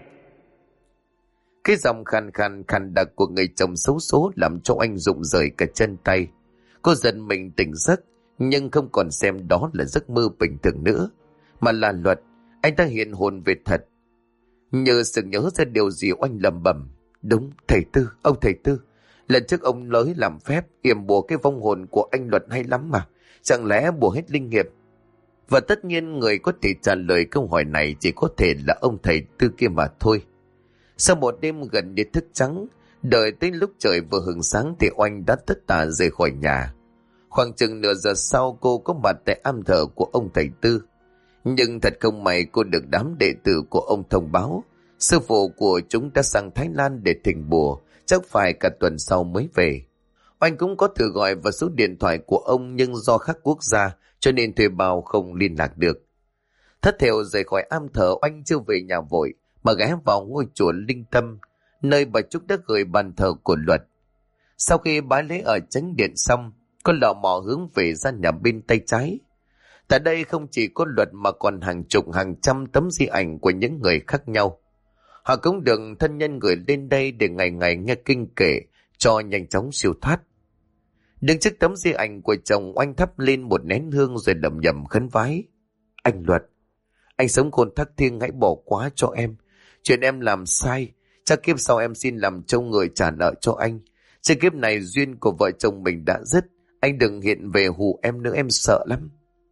Cái giọng khàn khàn khàn đặc của người chồng xấu số làm cho Oanh rụng rời cả chân tay. Cô giận mình tỉnh giấc, nhưng không còn xem đó là giấc mơ bình thường nữa, mà là Luật. Anh ta hiện hồn về thật. Như sự nhớ ra điều gì, Oanh lẩm bẩm. Đúng, thầy Tư, ông thầy Tư. Lần trước ông lới làm phép yểm bùa cái vong hồn của anh Luật hay lắm mà. Chẳng lẽ bùa hết linh nghiệp? Và tất nhiên người có thể trả lời câu hỏi này chỉ có thể là ông thầy Tư kia mà thôi. Sau một đêm gần như thức trắng, đợi tới lúc trời vừa hừng sáng thì Oanh đã tất tả rời khỏi nhà. Khoảng chừng nửa giờ sau, cô có mặt tại am thờ của ông thầy Tư. Nhưng thật không may, cô được đám đệ tử của ông thông báo sư phụ của chúng đã sang Thái Lan để thỉnh bùa, chắc phải cả tuần sau mới về. Oanh cũng có thử gọi vào số điện thoại của ông, nhưng do khác quốc gia cho nên thuê bao không liên lạc được. Thất thểu rời khỏi am thờ, Oanh chưa về nhà vội mà ghé vào ngôi chùa Linh Tâm, nơi bà Trúc đã gửi bàn thờ của Luật. Sau khi bái lễ ở chánh điện xong, cô lò mò hướng về gian nhà bên tay trái. Tại đây không chỉ có Luật mà còn hàng chục hàng trăm tấm di ảnh của những người khác nhau. Họ cũng được thân nhân gửi lên đây để ngày ngày nghe kinh kệ cho nhanh chóng siêu thoát. Đứng trước tấm di ảnh của chồng, Oanh thắp lên một nén hương rồi lẩm nhẩm khấn vái. Anh Luật, anh sống khôn thác thiêng, hãy bỏ qua cho em. Chuyện em làm sai, chắc kiếp sau em xin làm trông người trả nợ cho anh. Trên kiếp này duyên của vợ chồng mình đã dứt, anh đừng hiện về hù em nữa, em sợ lắm.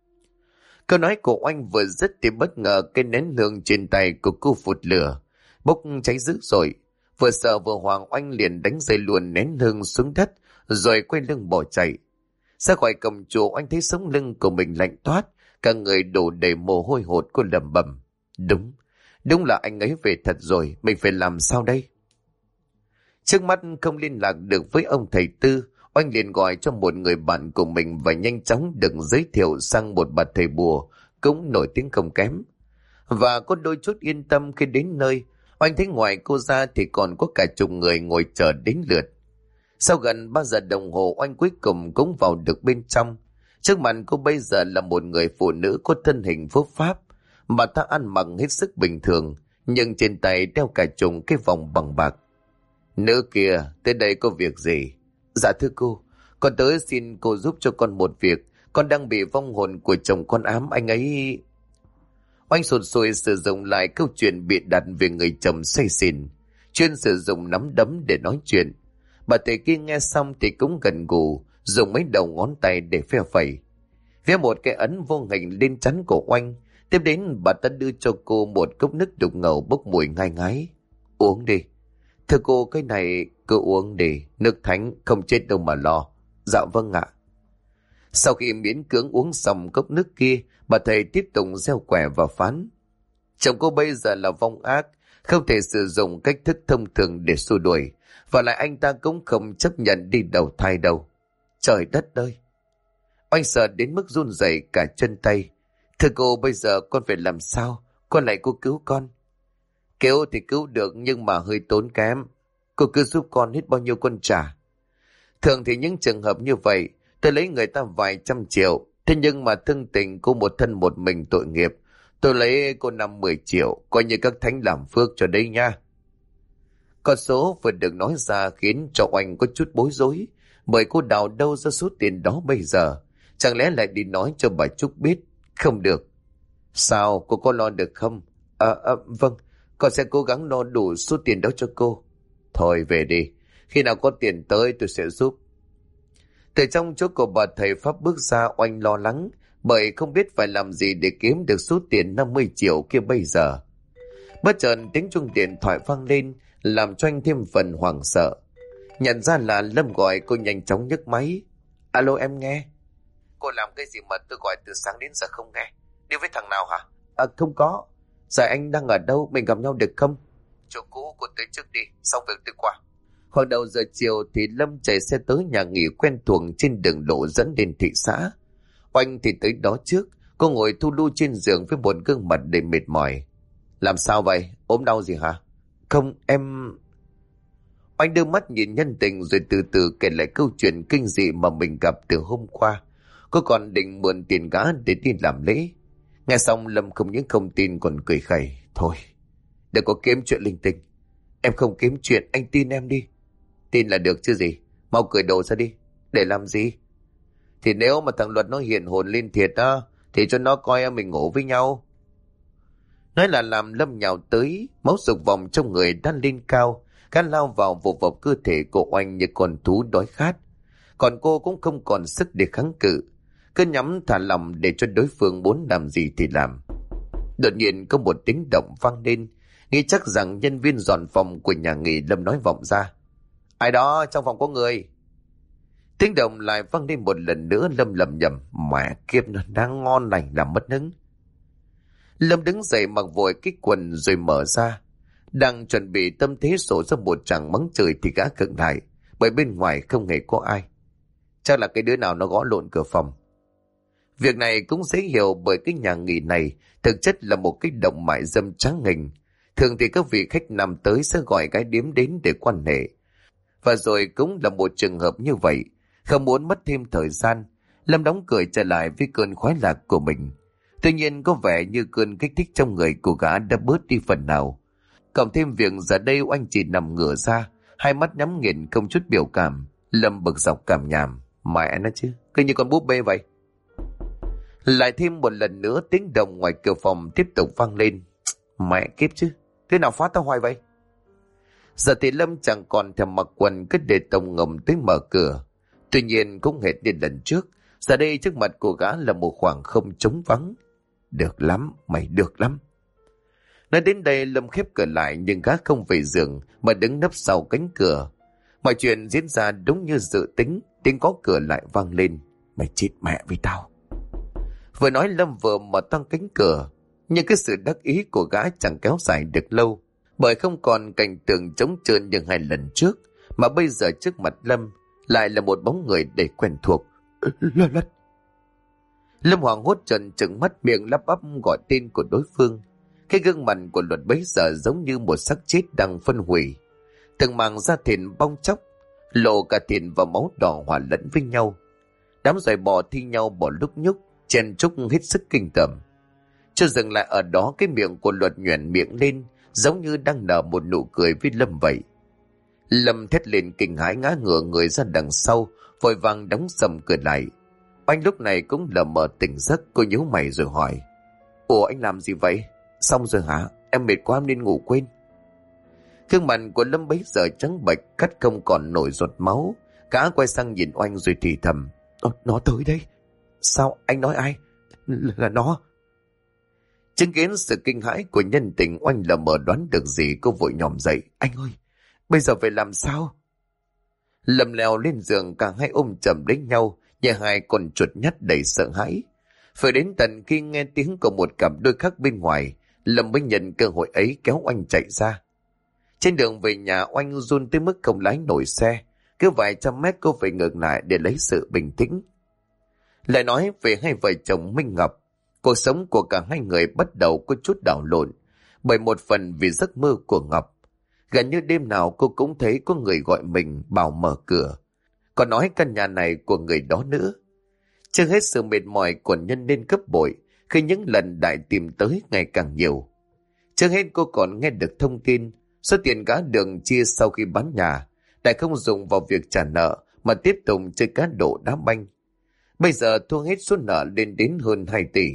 Câu nói của Oanh vừa dứt thì bất ngờ cái nén hương trên tay của cô phụt lửa, bốc cháy dữ dội. Vừa sợ vừa hoảng, Oanh liền đánh rơi luôn nén hương xuống đất rồi quay lưng bỏ chạy. Ra khỏi cổng chùa, Oanh thấy sống lưng của mình lạnh toát, cả người đổ đầy mồ hôi hột. Cô lẩm bẩm. Đúng là anh ấy về thật rồi, mình phải làm sao đây? Trước mắt không liên lạc được với ông thầy Tư, Oanh liền gọi cho một người bạn của mình và nhanh chóng được giới thiệu sang một bà thầy bùa cũng nổi tiếng không kém. Và có đôi chút yên tâm khi đến nơi, Oanh thấy ngoài cô ra thì còn có cả chục người ngồi chờ đến lượt. Sau gần 3 giờ đồng hồ, Oanh cuối cùng cũng vào được bên trong. Trước mặt cô bây giờ là một người phụ nữ có thân hình phúc pháp, mà ta ăn mặc hết sức bình thường, nhưng trên tay đeo cả chục cái vòng bằng bạc. Nữ kia, tới đây có việc gì? Dạ thưa cô, con tới xin cô giúp cho con một việc. Con đang bị vong hồn của chồng con ám, anh ấy... Oanh sụt sùi sử dụng lại câu chuyện bịa đặt về người chồng say xỉn, chuyên sử dụng nắm đấm để nói chuyện. Bà thầy kia nghe xong thì cũng gần gù, dùng mấy đầu ngón tay để phe phẩy, vẽ một cái ấn vô hình lên trán của Oanh. Tiếp đến bà ta đưa cho cô một cốc nước đục ngầu bốc mùi ngai ngái. Uống đi. Thưa cô, cái này cứ uống đi, nước thánh không chết đâu mà lo. Dạ vâng ạ. Sau khi miễn cưỡng uống xong cốc nước kia, bà thầy tiếp tục gieo quẻ và phán. Chồng cô bây giờ là vong ác, không thể sử dụng cách thức thông thường để xua đuổi, và lại anh ta cũng không chấp nhận đi đầu thai đâu. Trời đất ơi! Oanh sợ đến mức run rẩy cả chân tay. Thưa cô, bây giờ con phải làm sao? Con lại cô cứu con. Cứu thì cứu được, nhưng mà hơi tốn kém. Cô cứ giúp con, hết bao nhiêu con trả. Thường thì những trường hợp như vậy, tôi lấy người ta vài trăm triệu. Thế nhưng mà thương tình cô một thân một mình tội nghiệp, tôi lấy cô 5-10 triệu, coi như các thánh làm phước cho đây nha. Con số vừa được nói ra khiến cho Oanh có chút bối rối, bởi cô đào đâu ra số tiền đó bây giờ? Chẳng lẽ lại đi nói cho bà Trúc biết? Không được. Sao, cô có lo được không? Vâng, con sẽ cố gắng lo đủ số tiền đó cho cô. Thôi về đi, khi nào có tiền tới tôi sẽ giúp. Từ trong chỗ của bà thầy Pháp bước ra, Oanh lo lắng bởi không biết phải làm gì để kiếm được số tiền 50 triệu kia bây giờ. Bất chợt tiếng chuông điện thoại vang lên, làm cho anh thêm phần hoảng sợ. Nhận ra là Lâm gọi, cô nhanh chóng nhấc máy. Alo, em nghe. Cô làm cái gì mà tôi gọi từ sáng đến giờ không nghe? Đi với thằng nào hả? Không có. Giờ anh đang ở đâu? Mình gặp nhau được không? Chỗ cũ, cô tới trước đi, xong việc tôi qua. Khoảng đầu giờ chiều thì Lâm chạy xe tới nhà nghỉ quen thuộc trên đường lộ dẫn đến thị xã. Oanh thì tới đó trước. Cô ngồi thu lu trên giường với một gương mặt đầy mệt mỏi. Làm sao vậy? Ốm đau gì hả? Không, em... Oanh đưa mắt nhìn nhân tình rồi từ từ kể lại câu chuyện kinh dị mà mình gặp từ hôm qua. Cô còn định mượn tiền gã để đi làm lễ. Nghe xong Lâm không những không tin còn cười khẩy. Thôi, đừng có kiếm chuyện linh tinh. Em không kiếm chuyện, anh tin em đi. Tin là được chứ gì. Mau cởi đồ ra đi. Để làm gì? Thì nếu mà thằng Luật nó hiện hồn lên thiệt á, thì cho nó coi mình ngủ với nhau. Nói là làm Lâm nhào tới, máu sục vòng trong người đang lên cao. Gã lao vào vồ vập cơ thể của Oanh như con thú đói khát. Còn cô cũng không còn sức để kháng cự. Cứ nhắm thả lòng để cho đối phương muốn làm gì thì làm. Đột nhiên có một tiếng động vang lên. Nghĩ chắc rằng nhân viên dọn phòng của nhà nghỉ. Lâm nói vọng ra. Ai đó, trong phòng có người. Tiếng động lại vang lên một lần nữa. Lâm lầm nhầm. Mẹ kiếp, nó đang ngon lành làm mất hứng. Lâm đứng dậy mặc vội cái quần rồi mở ra. Đang chuẩn bị tâm thế sổ ra một tràng mắng trời thì gã khựng lại. Bởi bên ngoài không hề có ai. Chắc là cái đứa nào nó gõ lộn cửa phòng. Việc này cũng dễ hiểu bởi cái nhà nghỉ này thực chất là một cái động mại dâm tráng nghình. Thường thì các vị khách nam tới sẽ gọi gái điếm đến để quan hệ. Và rồi cũng là một trường hợp như vậy. Không muốn mất thêm thời gian, Lâm đóng cười trở lại với cơn khoái lạc của mình. Tuy nhiên có vẻ như cơn kích thích trong người của gã đã bớt đi phần nào. Cộng thêm việc giờ đây Oanh chỉ nằm ngửa ra, hai mắt nhắm nghiền không chút biểu cảm. Lâm bực dọc cảm nhàm. Mẹ nó chứ, cứ như con búp bê vậy. Lại thêm một lần nữa tiếng động ngoài cửa phòng tiếp tục vang lên. Mẹ kiếp chứ, thế nào phá tao hoài vậy? Giờ thì Lâm chẳng còn thèm mặc quần, cứ để tông ngầm tới mở cửa. Tuy nhiên cũng hệt như lần trước, giờ đây trước mặt của gã là một khoảng không trống vắng. Được lắm, mày được lắm. Nói đến đây Lâm khép cửa lại, nhưng gã không về giường mà đứng nấp sau cánh cửa. Mọi chuyện diễn ra đúng như dự tính. Tiếng có cửa lại vang lên. Mày chết mẹ với tao. Vừa nói Lâm vừa mở toang cánh cửa. Nhưng cái sự đắc ý của gã chẳng kéo dài được lâu. Bởi không còn cảnh tượng trống trơn như hai lần trước. Mà bây giờ trước mặt Lâm lại là một bóng người đầy quen thuộc. Lâm hoảng hốt trợn trừng mắt, miệng lắp bắp gọi tên của đối phương. Cái gương mặt của Luật bấy giờ giống như một xác chết đang phân hủy. Từng mảng da thịt bong chóc, lộ cả thịt và máu đỏ hòa lẫn với nhau. Đám giày bò thi nhau bỏ lúc nhúc, chen chúc hết sức kinh tởm. Cho dừng lại ở đó, cái miệng của Luật nhoẻn miệng lên, giống như đang nở một nụ cười với Lâm vậy. Lâm thét lên kinh hãi, ngã ngửa người ra đằng sau, vội vàng đóng sầm cửa lại. Anh lúc này cũng lờ mờ tỉnh giấc. Cô nhíu mày rồi hỏi. Ủa, anh làm gì vậy? Xong rồi hả? Em mệt quá, em nên ngủ quên. Gương mặt của Lâm bấy giờ trắng bệch, cắt không còn nổi giọt máu. Gã quay sang nhìn Oanh rồi thì thầm. Nó tới đây. Sao? Anh nói ai? Là nó. Chứng kiến sự kinh hãi của nhân tình, Oanh lờ mờ đoán được gì. Cô vội nhòm dậy. Anh ơi, bây giờ phải làm sao? Lâm leo lên giường, cả hai ôm chầm lấy nhau như hai con chuột nhắt đầy sợ hãi. Phải đến tận khi nghe tiếng của một cặp đôi khác bên ngoài, Lâm mới nhận cơ hội ấy kéo Oanh chạy ra. Trên đường về nhà, Oanh run tới mức không lái nổi xe. Cứ vài trăm mét cô phải ngừng lại để lấy sự bình tĩnh. Lại nói về hai vợ chồng Minh Ngọc, cuộc sống của cả hai người bắt đầu có chút đảo lộn. Bởi một phần vì giấc mơ của Ngọc. Gần như đêm nào cô cũng thấy có người gọi mình bảo mở cửa. Còn nói căn nhà này của người đó nữa. Chưa hết sự mệt mỏi còn nhân lên gấp bội khi những lần Đại tìm tới ngày càng nhiều. Chưa hết cô còn nghe được thông tin số tiền gã Đường chia sau khi bán nhà Đại không dùng vào việc trả nợ mà tiếp tục chơi cá độ đá banh. Bây giờ thua hết số nợ lên đến hơn 2 tỷ.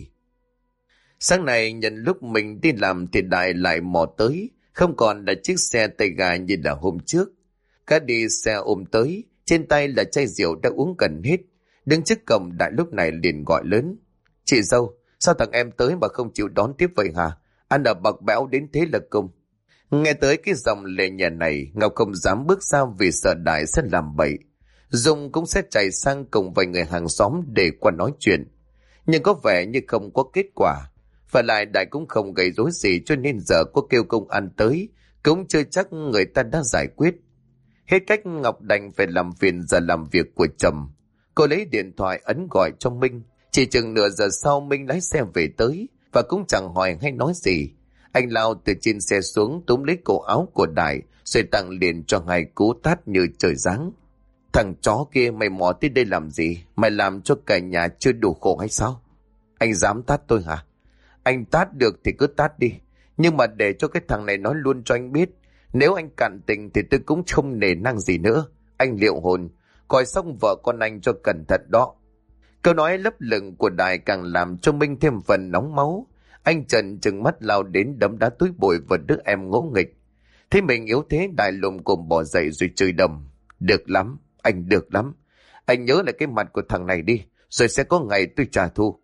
Sáng nay nhận lúc mình đi làm thì Đại lại mò tới, không còn là chiếc xe tay ga như là hôm trước. Gã đi xe ôm tới, trên tay là chai rượu đã uống gần hết. Đứng trước cổng Đại lúc này liền gọi lớn. Chị dâu, sao thằng em tới mà không chịu đón tiếp vậy hả? Ăn ở bạc bẽo đến thế là cùng. Nghe tới cái dòng lệ nhà này, Ngọc không dám bước ra vì sợ Đại sẽ làm bậy. Dung cũng sẽ chạy sang cùng vài người hàng xóm để qua nói chuyện. Nhưng có vẻ như không có kết quả. Và lại Đại cũng không gây rối gì, cho nên giờ có kêu công an tới cũng chưa chắc người ta đã giải quyết. Hết cách, Ngọc đành phải làm phiền giờ làm việc của chồng. Cô lấy điện thoại ấn gọi cho Minh. Chỉ chừng nửa giờ sau Minh lái xe về tới, và cũng chẳng hỏi hay nói gì. Anh lao từ trên xe xuống, túm lấy cổ áo của Đại rồi tặng liền cho hai cú tát như trời giáng. Thằng chó kia, mày mò tới đây làm gì? Mày làm cho cả nhà chưa đủ khổ hay sao? Anh dám tát tôi hả? Anh tát được thì cứ tát đi, nhưng mà để cho cái thằng này nói luôn cho anh biết, nếu anh cạn tình thì tôi cũng không nể nang gì nữa. Anh liệu hồn, coi xong vợ con anh cho cẩn thận đó. Câu nói lấp lửng của Đại càng làm cho Minh thêm phần nóng máu. Anh trợn trừng mắt lao đến đấm đá túi bụi vào đứa em ngỗ nghịch. Thấy mình yếu thế, Đại lùm cồm bỏ dậy rồi chửi đầm. Được lắm, anh được lắm. Anh nhớ lại cái mặt của thằng này đi, rồi sẽ có ngày tôi trả thù.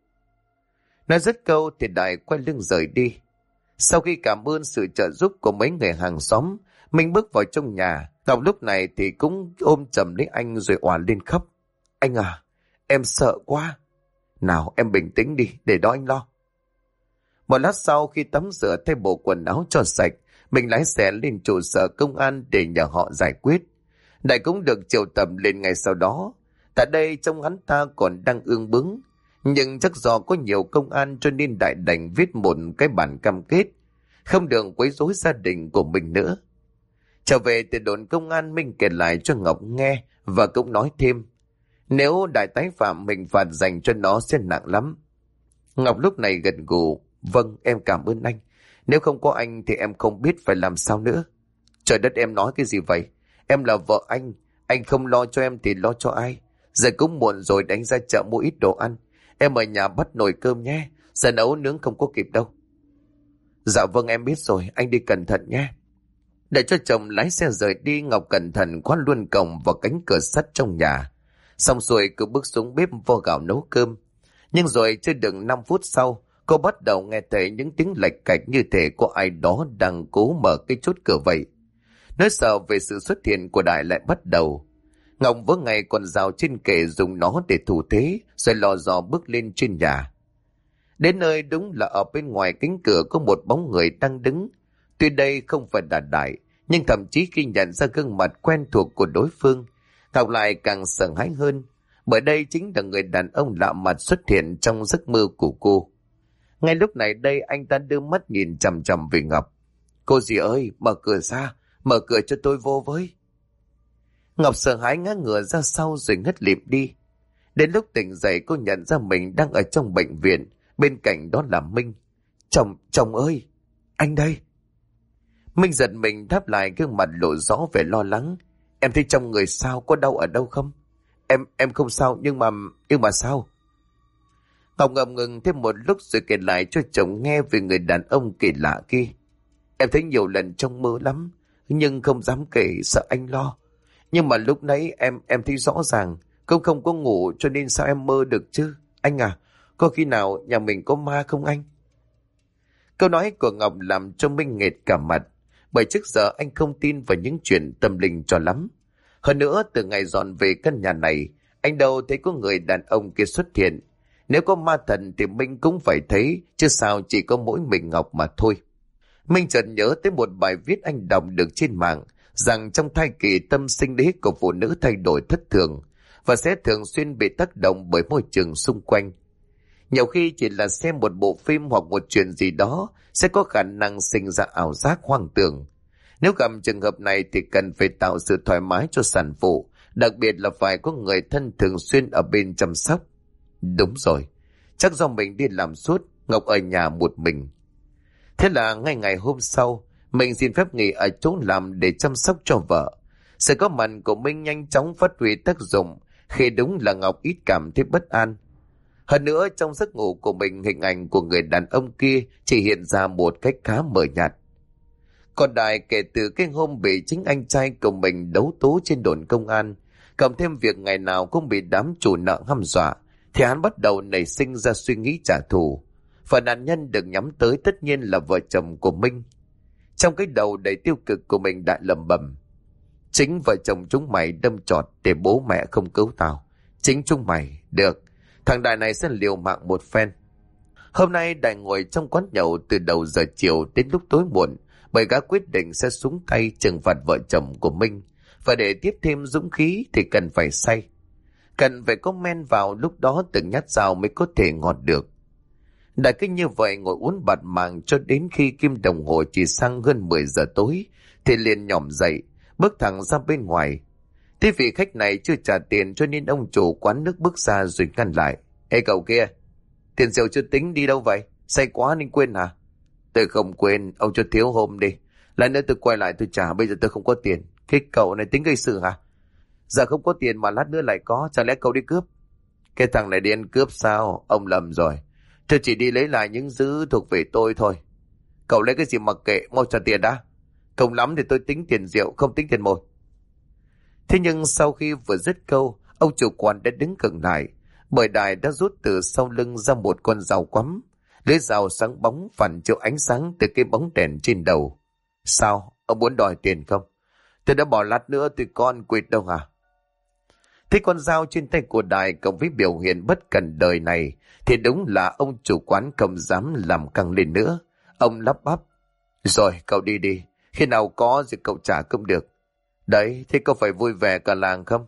Nói dứt câu thì Đại quay lưng rời đi. Sau khi cảm ơn sự trợ giúp của mấy người hàng xóm, Minh bước vào trong nhà. Ngọc lúc này thì cũng ôm chầm lấy anh rồi òa lên khóc. Anh à, em sợ quá. Nào em bình tĩnh đi, để đó anh lo. Một lát sau, khi tắm rửa thay bộ quần áo cho sạch, mình lái xe lên trụ sở công an để nhờ họ giải quyết. Đại cũng được triệu tập lên ngay sau đó. Tại đây trông hắn ta còn đang ương bướng, nhưng chắc do có nhiều công an cho nên Đại đành viết một cái bản cam kết không được quấy rối gia đình của mình nữa. Trở về từ đồn công an, Minh kể lại cho Ngọc nghe và cũng nói thêm, nếu Đại tái phạm, hình phạt dành cho nó sẽ nặng lắm. Ngọc lúc này gật gù. Vâng, em cảm ơn anh. Nếu không có anh thì em không biết phải làm sao nữa. Trời đất, em nói cái gì vậy? Em là vợ anh không lo cho em thì lo cho ai? Giờ cũng muộn rồi, đánh ra chợ mua ít đồ ăn. Em ở nhà bắt nồi cơm nhé, giờ nấu nướng không có kịp đâu. Dạ vâng, em biết rồi, anh đi cẩn thận nhé. Để cho chồng lái xe rời đi, Ngọc cẩn thận khóa luôn cổng vào cánh cửa sắt trong nhà. Xong rồi cứ bước xuống bếp vo gạo nấu cơm. Nhưng rồi chưa được 5 phút sau, cô bắt đầu nghe thấy những tiếng lạch cạch như thể có ai đó đang cố mở cái chốt cửa vậy. Nỗi sợ về sự xuất hiện của Đại lại bắt đầu. Ngọc vớ ngay con dao trên kệ, dùng nó để thủ thế, rồi lò dò bước lên trên nhà. Đến nơi, đúng là ở bên ngoài cánh cửa có một bóng người đang đứng. Tuy đây không phải là Đại, nhưng thậm chí khi nhận ra gương mặt quen thuộc của đối phương, Ngọc lại càng sợ hãi hơn, bởi đây chính là người đàn ông lạ mặt xuất hiện trong giấc mơ của cô. Ngay lúc này đây, anh ta đưa mắt nhìn chằm chằm về Ngọc. Cô dì ơi, mở cửa ra, mở cửa cho tôi vô với. Ngọc sợ hãi ngã ngửa ra sau rồi ngất lịm đi. Đến lúc tỉnh dậy, cô nhận ra mình đang ở trong bệnh viện, bên cạnh đó là Minh. Chồng ơi, anh đây. Minh giật mình đáp lại, gương mặt lộ rõ vẻ lo lắng. Em thấy trong người sao, có đau ở đâu không? Em không sao, nhưng mà sao? Ngọc ngập ngừng thêm một lúc rồi kể lại cho chồng nghe về người đàn ông kỳ lạ kia. Em thấy nhiều lần trong mơ lắm, nhưng không dám kể, sợ anh lo. Nhưng mà lúc nãy em thấy rõ ràng, cũng không có ngủ, cho nên sao em mơ được chứ? Anh à, có khi nào nhà mình có ma không anh? Câu nói của Ngọc làm cho Minh nghệt cả mặt, bởi trước giờ anh không tin vào những chuyện tâm linh cho lắm. Hơn nữa, từ ngày dọn về căn nhà này, anh đâu thấy có người đàn ông kia xuất hiện. Nếu có ma thần thì Minh cũng phải thấy, chứ sao chỉ có mỗi mình Ngọc mà thôi. Minh chợt nhớ tới một bài viết anh đọc được trên mạng, rằng trong thai kỳ tâm sinh lý của phụ nữ thay đổi thất thường và sẽ thường xuyên bị tác động bởi môi trường xung quanh. Nhiều khi chỉ là xem một bộ phim hoặc một chuyện gì đó sẽ có khả năng sinh ra ảo giác hoang tưởng. Nếu gặp trường hợp này thì cần phải tạo sự thoải mái cho sản phụ, đặc biệt là phải có người thân thường xuyên ở bên chăm sóc. Đúng rồi, chắc do mình đi làm suốt, Ngọc ở nhà một mình. Thế là ngay ngày hôm sau, mình xin phép nghỉ ở chỗ làm để chăm sóc cho vợ. Sự có mặt của Minh nhanh chóng phát huy tác dụng, khi đúng là Ngọc ít cảm thấy bất an. Hơn nữa, trong giấc ngủ của mình, hình ảnh của người đàn ông kia chỉ hiện ra một cách khá mờ nhạt. Còn Đại kể từ cái hôm bị chính anh trai của mình đấu tố trên đồn công an, cộng thêm việc ngày nào cũng bị đám chủ nợ hăm dọa, thì hắn bắt đầu nảy sinh ra suy nghĩ trả thù. Và nạn nhân được nhắm tới tất nhiên là vợ chồng của Minh. Trong cái đầu đầy tiêu cực của mình đã lẩm bẩm: chính vợ chồng chúng mày đâm chọt để bố mẹ không cứu tao. Chính chúng mày, được, thằng Đại này sẽ liều mạng một phen. Hôm nay Đại ngồi trong quán nhậu từ đầu giờ chiều đến lúc tối muộn, bởi gã quyết định sẽ xuống tay trừng phạt vợ chồng của Minh. Và để tiếp thêm dũng khí thì cần phải say, cần phải có men vào, lúc đó từng nhát dao mới có thể ngọt được. Đại cứ như vậy ngồi uống bạt mạng cho đến khi kim đồng hồ chỉ sang hơn 10 giờ tối thì liền nhỏm dậy, bước thẳng ra bên ngoài. Thế vị khách này chưa trả tiền cho nên ông chủ quán nước bước ra rồi ngăn lại: Ê cậu kia, tiền rượu chưa tính, đi đâu vậy? Say quá nên quên hả? Tôi không quên, ông cho thiếu hôm đi. Lại nữa tôi quay lại tôi trả, bây giờ tôi không có tiền. Cái cậu này tính gây sự hả? Giờ không có tiền mà lát nữa lại có, chẳng lẽ cậu đi cướp? Cái thằng này đi ăn cướp sao? Ông lầm rồi. Tôi chỉ đi lấy lại những thứ thuộc về tôi thôi. Cậu lấy cái gì mặc kệ, mau trả tiền đã. Không lắm thì tôi tính tiền rượu, không tính tiền mồi. Thế nhưng sau khi vừa dứt câu, ông chủ quán đã đứng khựng lại, bởi Đại đã rút từ sau lưng ra một con dao quắm. Lưỡi dao sáng bóng phản chiếu ánh sáng từ cái bóng đèn trên đầu. Sao? Ông muốn đòi tiền không? Tôi đã bỏ lát nữa tôi con quỵt đâu hả? Thế con dao trên tay của Đại cộng với biểu hiện bất cần đời này thì đúng là ông chủ quán không dám làm căng lên nữa. Ông lắp bắp: Rồi cậu đi đi, khi nào có thì cậu trả cũng được. Đấy, thế có phải vui vẻ cả làng không?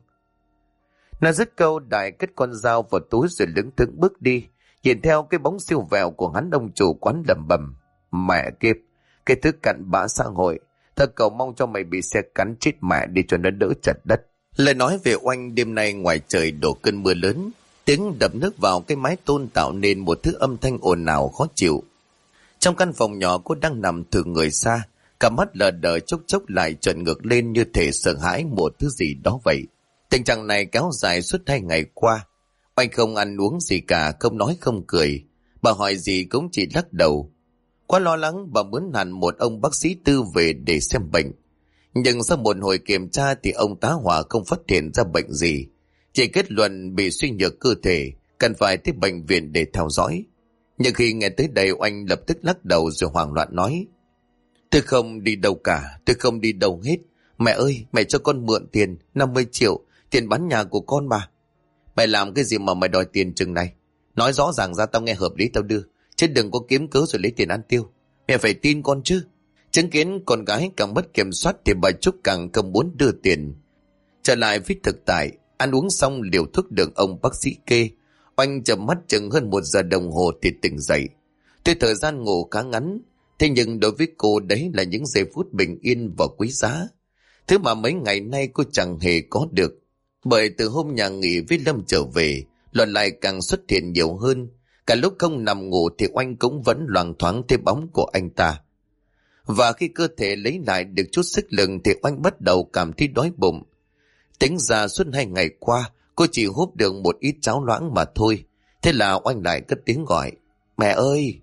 Nó dứt câu, Đại cất con dao vào túi rồi lững thững bước đi. Nhìn theo cái bóng siêu vẹo của hắn, ông chủ quán lẩm bẩm: Mẹ kiếp, cái thứ cặn bã xã hội, thật cầu mong cho mày bị xe cắn chết mẹ đi cho nó đỡ chật đất. Lời nói về Oanh đêm nay ngoài trời đổ cơn mưa lớn, tiếng đập nước vào cái mái tôn tạo nên một thứ âm thanh ồn ào khó chịu. Trong căn phòng nhỏ cô đang nằm thử người xa, cả mắt lờ đờ chốc chốc lại trợn ngược lên như thể sợ hãi một thứ gì đó vậy. Tình trạng này kéo dài suốt 2 ngày qua. Oanh không ăn uống gì cả, không nói không cười. Bà hỏi gì cũng chỉ lắc đầu. Quá lo lắng, bà muốn hẳn một ông bác sĩ tư về để xem bệnh. Nhưng sau một hồi kiểm tra thì ông tá hỏa không phát hiện ra bệnh gì. Chỉ kết luận bị suy nhược cơ thể, cần phải tới bệnh viện để theo dõi. Nhưng khi nghe tới đây, Oanh lập tức lắc đầu rồi hoảng loạn nói: Tôi không đi đâu cả, tôi không đi đâu hết. Mẹ ơi, mẹ cho con mượn tiền 50 triệu, tiền bán nhà của con mà. Mày làm cái gì mà mày đòi tiền chừng này? Nói rõ ràng ra tao nghe hợp lý tao đưa, chứ đừng có kiếm cớ rồi lấy tiền ăn tiêu. Mẹ phải tin con chứ. Chứng kiến con gái càng mất kiểm soát thì bà Trúc càng không muốn đưa tiền. Trở lại với thực tại, ăn uống xong liều thuốc được ông bác sĩ kê, Oanh chợp mắt chừng hơn 1 giờ đồng hồ thì tỉnh dậy. Tuy thời gian ngủ khá ngắn, thế nhưng đối với cô đấy là những giây phút bình yên và quý giá, thứ mà mấy ngày nay cô chẳng hề có được. Bởi từ hôm nhà nghỉ với Lâm trở về, Luận lại càng xuất hiện nhiều hơn. Cả lúc không nằm ngủ thì Oanh cũng vẫn loạng thoáng thấy bóng của anh ta. Và khi cơ thể lấy lại được chút sức lực thì Oanh bắt đầu cảm thấy đói bụng. Tính ra suốt 2 ngày qua cô chỉ húp được một ít cháo loãng mà thôi. Thế là Oanh lại cất tiếng gọi: Mẹ ơi!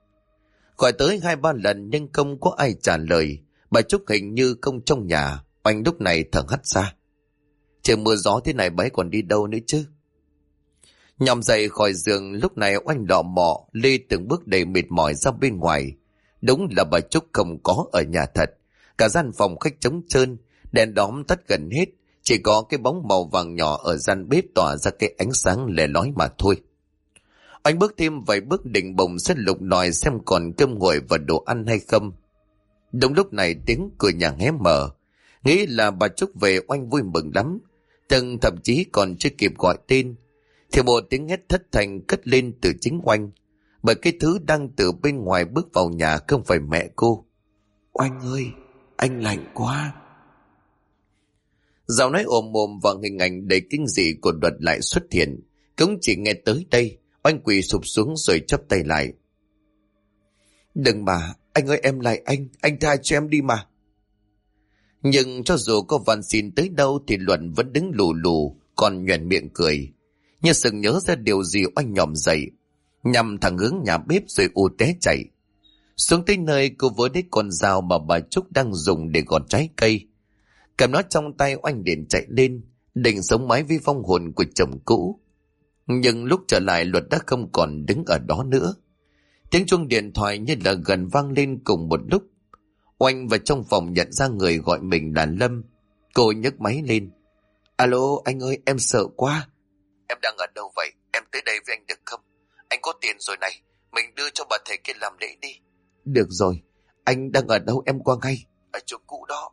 Gọi tới 2-3 lần nhưng không có ai trả lời. Bà Trúc hình như không trong nhà. Oanh lúc này thở hắt ra: Trời mưa gió thế này bà ấy còn đi đâu nữa chứ? Nhòm dậy khỏi giường, lúc này Oanh lọ mọ lê từng bước đầy mệt mỏi ra bên ngoài. Đúng là bà Trúc không có ở nhà thật. Cả gian phòng khách trống trơn, đèn đóm tắt gần hết, chỉ có cái bóng màu vàng nhỏ ở gian bếp tỏa ra cái ánh sáng lẻ lói mà thôi. Oanh bước thêm vài bước định bụng sẽ lục lọi xem còn cơm nguội và đồ ăn hay không. Đúng lúc này tiếng cửa nhà hé mở. Nghĩ là bà Trúc về, Oanh vui mừng lắm. Từng thậm chí còn chưa kịp gọi tên thì một tiếng hét thất thanh cất lên từ chính Oanh. Bởi cái thứ đang từ bên ngoài bước vào nhà không phải mẹ cô. Oanh ơi, anh lạnh quá. Giọng nói ồm ồm và hình ảnh đầy kinh dị của Luật lại xuất hiện. Cũng chỉ nghe tới đây, Oanh quỳ sụp xuống rồi chắp tay lại. Đừng mà, anh ơi, em lại anh tha cho em đi mà. Nhưng cho dù có van xin tới đâu thì Luận vẫn đứng lù lù, còn nhoẻn miệng cười. Như sực nhớ ra điều gì, Oanh nhòm dậy, nhằm thẳng hướng nhà bếp rồi u té chạy. Xuống tới nơi cô với lấy con dao mà bà Trúc đang dùng để gọt trái cây. Cầm nó trong tay, Oanh liền chạy lên, định sống mái với vong hồn của chồng cũ. Nhưng lúc trở lại Luật đã không còn đứng ở đó nữa. Tiếng chuông điện thoại như là gần vang lên cùng một lúc. Oanh vào trong phòng nhận ra người gọi mình là Lâm. Cô nhấc máy lên. Alo anh ơi, em sợ quá. Em đang ở đâu vậy? Em tới đây với anh được không? Anh có tiền rồi này, mình đưa cho bà thầy kia làm lễ đi. Được rồi, anh đang ở đâu em qua ngay. Ở chỗ cũ đó.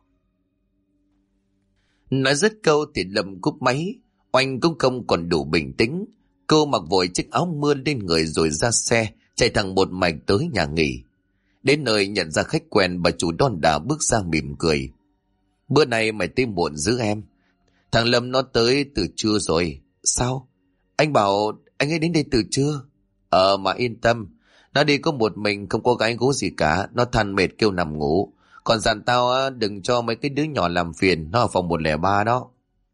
Nói dứt câu thì Lâm cúp máy. Oanh cũng không còn đủ bình tĩnh. Cô mặc vội chiếc áo mưa lên người rồi ra xe, chạy thẳng một mạch tới nhà nghỉ. Đến nơi nhận ra khách quen, bà chủ đon đả bước ra mỉm cười. Bữa nay mày tới muộn dữ em. Thằng Lâm nó tới từ trưa rồi. Sao? Anh bảo anh ấy đến đây từ trưa. Mà yên tâm, nó đi có một mình, không có gái gú gì cả. Nó than mệt kêu nằm ngủ. Còn dặn tao đừng cho mấy cái đứa nhỏ làm phiền. Nó ở phòng 103 đó.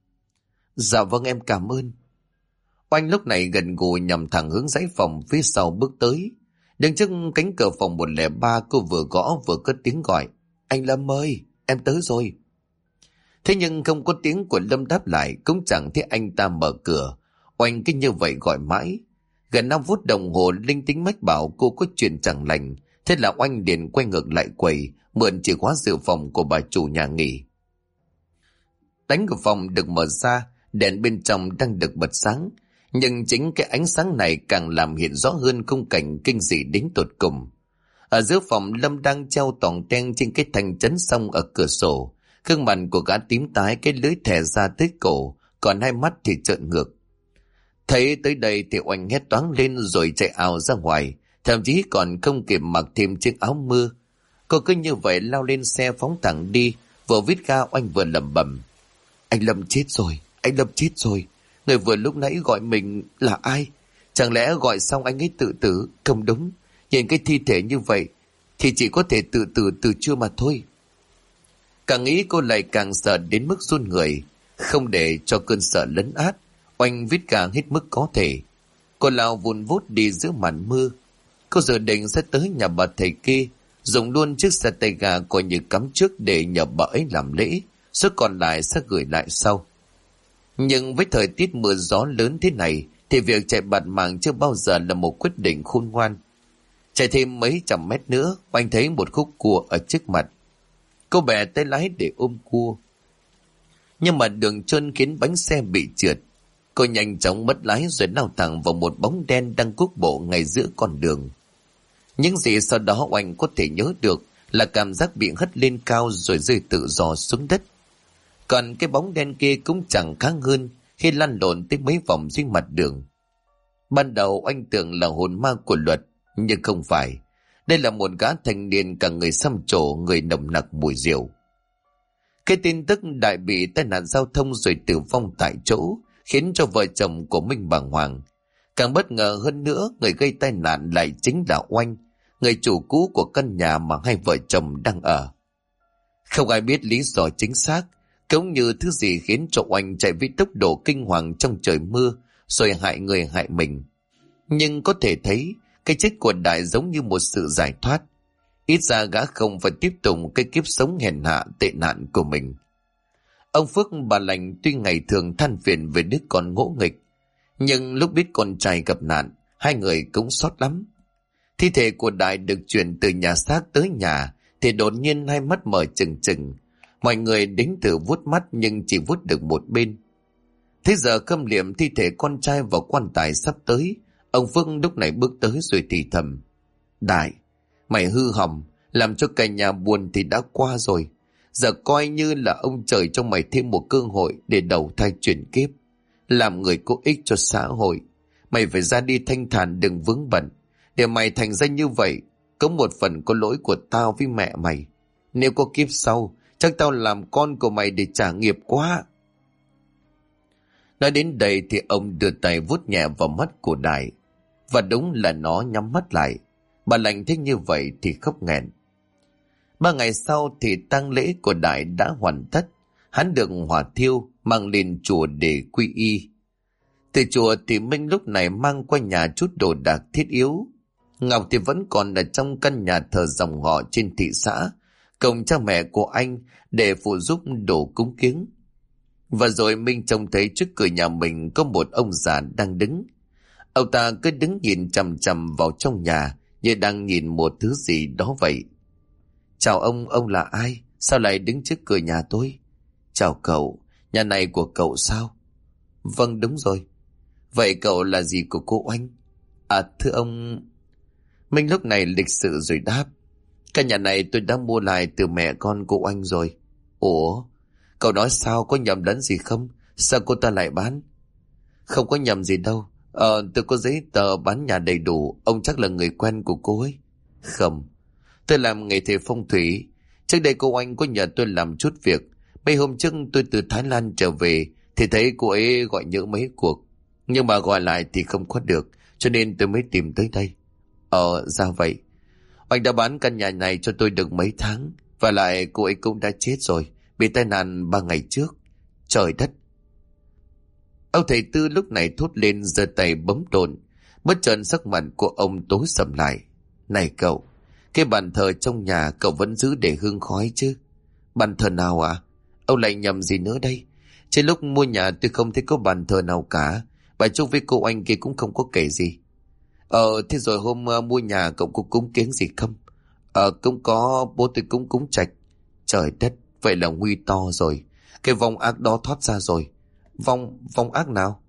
Dạ vâng, em cảm ơn. Oanh lúc này gần gù nhằm thẳng hướng dãy phòng phía sau bước tới. Đứng trước cánh cửa phòng 103, cô vừa gõ vừa cất tiếng gọi. Anh Lâm ơi, em tới rồi. Thế nhưng không có tiếng của Lâm đáp lại, cũng chẳng thấy anh ta mở cửa. Oanh cứ như vậy gọi mãi. Gần 5 phút đồng hồ linh tính mách bảo cô có chuyện chẳng lành. Thế là Oanh liền quay ngược lại quầy, mượn chìa khóa dự phòng của bà chủ nhà nghỉ. Cánh cửa phòng được mở ra, đèn bên trong đang được bật sáng. Nhưng chính cái ánh sáng này càng làm hiện rõ hơn khung cảnh kinh dị đến tột cùng. Ở giữa phòng, Lâm đang treo toòng ten trên cái thanh chấn song ở cửa sổ. Gương mặt của gã tím tái, cái lưỡi thè ra tới cổ, còn hai mắt thì trợn ngược. Thấy tới đây thì Oanh hét toáng lên rồi chạy ào ra ngoài, thậm chí còn không kịp mặc thêm chiếc áo mưa. Cô cứ như vậy lao lên xe phóng thẳng đi, vừa vít ga Oanh vừa lẩm bẩm. Anh Lâm chết rồi, anh Lâm chết rồi. Người vừa lúc nãy gọi mình là ai? Chẳng lẽ gọi xong anh ấy tự tử? Không đúng, nhìn cái thi thể như vậy thì chỉ có thể tự tử từ trưa mà thôi. Càng nghĩ cô lại càng sợ đến mức run người. Không để cho cơn sợ lấn át, Oanh vít ga hết mức có thể. Cô lao vun vút đi giữa màn mưa. Cô dự định sẽ tới nhà bà thầy kia, dùng luôn chiếc xe tay ga coi như cắm trước để nhờ bà ấy làm lễ, số còn lại sẽ gửi lại sau. Nhưng với thời tiết mưa gió lớn thế này thì việc chạy bạt mạng chưa bao giờ là một quyết định khôn ngoan. Chạy thêm mấy trăm mét nữa, Oanh thấy một khúc cua ở trước mặt. Cô bẻ tay lái để ôm cua, nhưng mà đường trơn khiến bánh xe bị trượt. Cô nhanh chóng mất lái rồi lao thẳng vào một bóng đen đang cuốc bộ ngay giữa con đường. Những gì sau đó Oanh có thể nhớ được là cảm giác bị hất lên cao rồi rơi tự do xuống đất. Còn cái bóng đen kia cũng chẳng khác hơn khi lăn lộn tới mấy vòng dưới mặt đường. Ban đầu Oanh tưởng là hồn ma của Luật, nhưng không phải. Đây là một gã thanh niên cả người xăm trổ, người nồng nặc mùi rượu. Cái tin tức Đại bị tai nạn giao thông rồi tử vong tại chỗ khiến cho vợ chồng của Minh bàng hoàng. Càng bất ngờ hơn nữa, người gây tai nạn lại chính là Oanh, người chủ cũ của căn nhà mà hai vợ chồng đang ở. Không ai biết lý do chính xác, cũng như thứ gì khiến cho Oanh chạy với tốc độ kinh hoàng trong trời mưa rồi hại người hại mình. Nhưng có thể thấy cái chết của Đại giống như một sự giải thoát. Ít ra gã không phải tiếp tục cái kiếp sống hèn hạ tệ nạn của mình. Ông Phước bà Lành tuy ngày thường than phiền về đứa con ngỗ nghịch, nhưng lúc biết con trai gặp nạn, hai người cũng xót lắm. Thi thể của Đại được chuyển từ nhà xác tới nhà thì đột nhiên hai mắt mở trừng trừng. Mọi người đến thử vuốt mắt nhưng chỉ vuốt được một bên. Thế giờ khâm liệm thi thể con trai vào quan tài sắp tới, ông Phước lúc này bước tới rồi thì thầm. Đại, mày hư hỏng, làm cho cả nhà buồn thì đã qua rồi. Giờ coi như là ông trời cho mày thêm một cơ hội để đầu thai chuyển kiếp, làm người có ích cho xã hội. Mày phải ra đi thanh thản, đừng vướng bận. Để mày thành ra như vậy, có một phần có lỗi của tao với mẹ mày. Nếu có kiếp sau, chắc tao làm con của mày để trả nghiệp quá. Nói đến đây thì ông đưa tay vuốt nhẹ vào mắt của Đại. Và đúng là nó nhắm mắt lại. Bà Lành thấy như vậy thì khóc nghẹn. 3 ngày sau thì tang lễ của Đại đã hoàn tất. Hắn được hỏa thiêu mang lên chùa để quy y. Từ chùa thì Minh lúc này mang qua nhà chút đồ đạc thiết yếu. Ngọc thì vẫn còn ở trong căn nhà thờ dòng họ trên thị xã, cùng cha mẹ của anh để phụ giúp đồ cúng kiếng. Và rồi Minh trông thấy trước cửa nhà mình có một ông già đang đứng. Ông ta cứ đứng nhìn chằm chằm vào trong nhà như đang nhìn một thứ gì đó vậy. Chào ông là ai? Sao lại đứng trước cửa nhà tôi? Chào cậu, nhà này của cậu sao? Vâng đúng rồi. Vậy cậu là gì của cô Oanh? À thưa ông... Minh lúc này lịch sự rồi đáp. Căn nhà này tôi đã mua lại từ mẹ con cô Oanh rồi. Ủa? Cậu nói sao, có nhầm lẫn gì không? Sao cô ta lại bán? Không có nhầm gì đâu. Tôi có giấy tờ bán nhà đầy đủ. Ông chắc là người quen của cô ấy. Không, tôi làm nghề thầy phong thủy. Trước đây cô Oanh có nhờ tôi làm chút việc. Mấy hôm trước tôi từ Thái Lan trở về thì thấy cô ấy gọi nhỡ mấy cuộc. Nhưng mà gọi lại thì không có được, cho nên tôi mới tìm tới đây. Ra vậy. Oanh đã bán căn nhà này cho tôi được mấy tháng. Và lại cô ấy cũng đã chết rồi, bị tai nạn 3 ngày trước. Trời đất! Ông thầy Tư lúc này thốt lên, giơ tay bấm đồn. Bất chợt sắc mặt của ông tối sầm lại. Này cậu, cái bàn thờ trong nhà cậu vẫn giữ để hương khói chứ? Bàn thờ nào à? Ông lại nhầm gì nữa đây? Trên lúc mua nhà tôi không thấy có bàn thờ nào cả. Bà Trúc với cô Anh kia cũng không có kể gì. Thế rồi hôm mua nhà cậu có cúng kiến gì không? Cũng có, bố tôi cũng cúng trạch. Trời đất, vậy là nguy to rồi. Cái vong ác đó thoát ra rồi. Vong ác nào?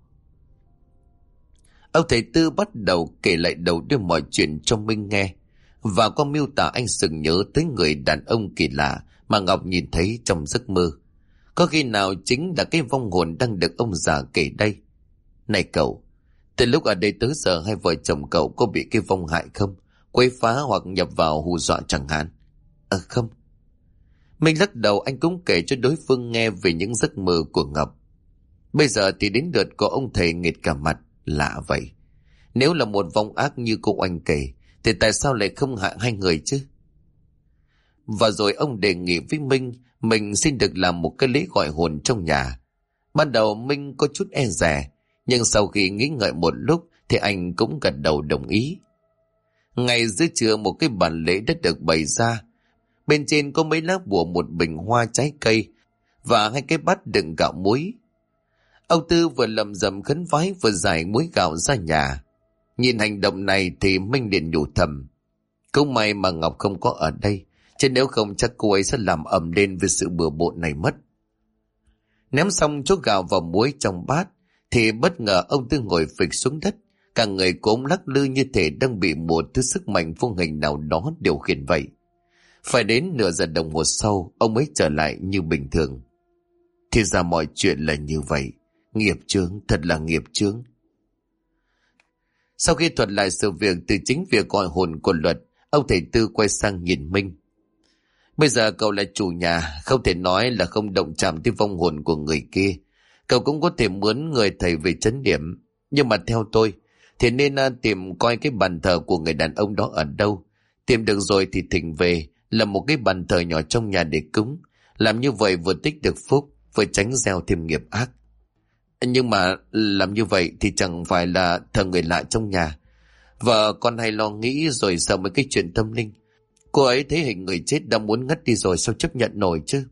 Ông thầy Tư bắt đầu kể lại đầu đuôi mọi chuyện cho Minh nghe. Và qua miêu tả anh sực nhớ tới người đàn ông kỳ lạ mà Ngọc nhìn thấy trong giấc mơ. Có khi nào chính là cái vong hồn đang được ông già kể đây? Này cậu, từ lúc ở đây tới giờ hai vợ chồng cậu có bị cái vong hại không? Quấy phá hoặc nhập vào hù dọa chẳng hạn? Không. Minh lắc đầu, anh cũng kể cho đối phương nghe về những giấc mơ của Ngọc. Bây giờ thì đến lượt của ông thầy nghệt cả mặt. Lạ vậy. Nếu là một vong ác như cô Oanh kể thì tại sao lại không hại hai người chứ? Và rồi ông đề nghị với Minh mình xin được làm một cái lễ gọi hồn trong nhà. Ban đầu Minh có chút e dè, nhưng sau khi nghĩ ngợi một lúc thì anh cũng gật đầu đồng ý. Ngay giữa trưa một cái bàn lễ đã được bày ra. Bên trên có mấy lá bùa, một bình hoa trái cây và 2 cái bát đựng gạo muối. Ông Tư vừa lầm rầm khấn vái vừa giải muối gạo ra nhà. Nhìn hành động này thì Minh liền nhủ thầm. Cũng may mà Ngọc không có ở đây, chứ nếu không chắc cô ấy sẽ làm ầm lên với sự bừa bộn này mất. Ném xong chỗ gạo vào muối trong bát thì bất ngờ ông Tư ngồi phịch xuống đất. Cả người của ông lắc lư như thể đang bị một thứ sức mạnh vô hình nào đó điều khiển vậy. Phải đến nửa giờ đồng hồ sau ông mới trở lại như bình thường. Thì ra mọi chuyện là như vậy. Nghiệp chướng, thật là nghiệp chướng. Sau khi thuật lại sự việc từ chính việc gọi hồn của Luật, ông thầy Tư quay sang nhìn Minh. Bây giờ cậu là chủ nhà, không thể nói là không động chạm tới vong hồn của người kia. Cậu cũng có thể mướn người thầy về trấn điểm. Nhưng mà theo tôi thì nên tìm coi cái bàn thờ của người đàn ông đó ở đâu. Tìm được rồi thì thỉnh về, làm một cái bàn thờ nhỏ trong nhà để cúng. Làm như vậy vừa tích được phúc, vừa tránh gieo thêm nghiệp ác. Nhưng mà làm như vậy thì chẳng phải là thờ người lạ trong nhà. Vợ con hay lo nghĩ rồi sợ mấy cái chuyện tâm linh. Cô ấy thấy hình người chết đang muốn ngất đi rồi, sao chấp nhận nổi chứ?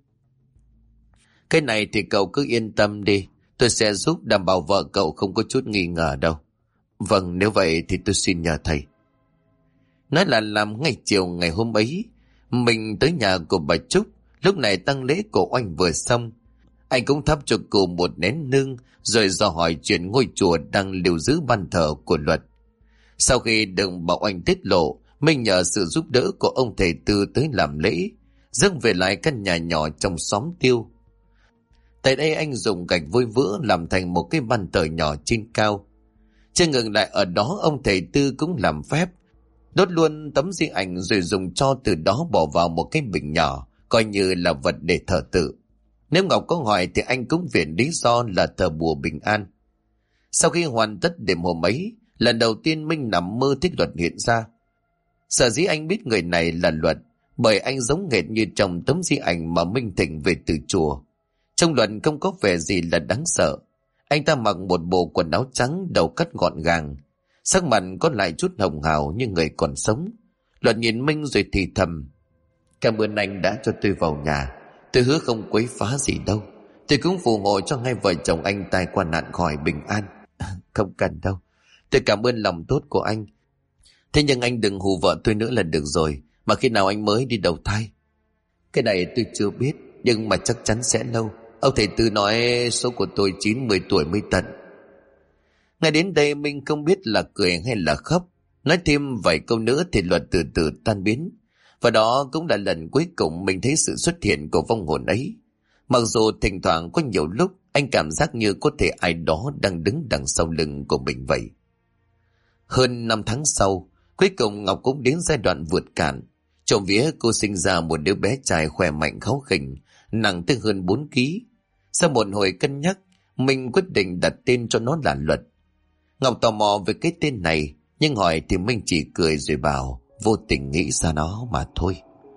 Cái này thì cậu cứ yên tâm đi, tôi sẽ giúp đảm bảo vợ cậu không có chút nghi ngờ đâu. Vâng, nếu vậy thì tôi xin nhờ thầy. Nói là làm ngay chiều ngày hôm ấy, mình tới nhà của bà Trúc. Lúc này tang lễ của Oanh vừa xong. Anh cũng thắp cho cô một nén hương, rồi dò hỏi chuyện ngôi chùa đang lưu giữ ban thờ của Luật. Sau khi được bà Oanh tiết lộ, Minh nhờ sự giúp đỡ của ông thầy Tư tới làm lễ, dâng về lại căn nhà nhỏ trong xóm Tiêu. Tại đây anh dùng gạch vôi vữa làm thành một cái ban thờ nhỏ trên cao. Chưa ngừng lại ở đó, ông thầy Tư cũng làm phép đốt luôn tấm di ảnh, rồi dùng tro từ đó bỏ vào một cái bình nhỏ, coi như là vật để thờ tự. Nếu Ngọc có hỏi thì anh cũng viện lý do là thờ bùa bình an. Sau khi hoàn tất đêm hôm ấy, lần đầu tiên Minh nằm mơ thấy Luật hiện ra. Sở dĩ anh biết người này là Luật, bởi anh giống hệt như trong tấm di ảnh mà Minh thỉnh về từ chùa. Trong Luật không có vẻ gì là đáng sợ. Anh ta mặc một bộ quần áo trắng, đầu cắt gọn gàng, sắc mặt có lại chút hồng hào như người còn sống. Luật nhìn Minh rồi thì thầm. Cảm ơn anh đã cho tôi vào nhà. Tôi hứa không quấy phá gì đâu. Tôi cũng phù hộ cho hai vợ chồng anh tai qua nạn khỏi bình an. Không cần đâu. Tôi cảm ơn lòng tốt của anh. Thế nhưng anh đừng hù vợ tôi nữa là được rồi. Mà khi nào anh mới đi đầu thai? Cái này tôi chưa biết, nhưng mà chắc chắn sẽ lâu. Ông thầy Tư nói số của tôi 90 tuổi mới tận. Ngay đến đây Minh không biết là cười hay là khóc. Nói thêm vài câu nữa thì Luật từ từ tan biến. Và đó cũng là lần cuối cùng mình thấy sự xuất hiện của vong hồn ấy. Mặc dù thỉnh thoảng có nhiều lúc anh cảm giác như có thể ai đó đang đứng đằng sau lưng của mình vậy. Hơn 5 tháng sau, cuối cùng Ngọc cũng đến giai đoạn vượt cạn. Trộm vía cô sinh ra một đứa bé trai khỏe mạnh kháu khỉnh, nặng tới hơn 4 ký. Sau một hồi cân nhắc, mình quyết định đặt tên cho nó là Luật. Ngọc tò mò về cái tên này, nhưng hỏi thì Minh chỉ cười rồi bảo vô tình nghĩ ra nó mà thôi.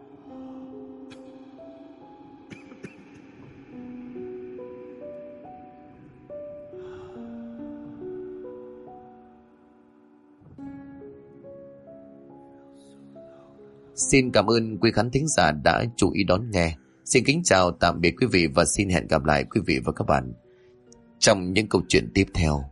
Xin cảm ơn quý khán thính giả đã chú ý đón nghe. Xin kính chào tạm biệt quý vị và xin hẹn gặp lại quý vị và các bạn trong những câu chuyện tiếp theo.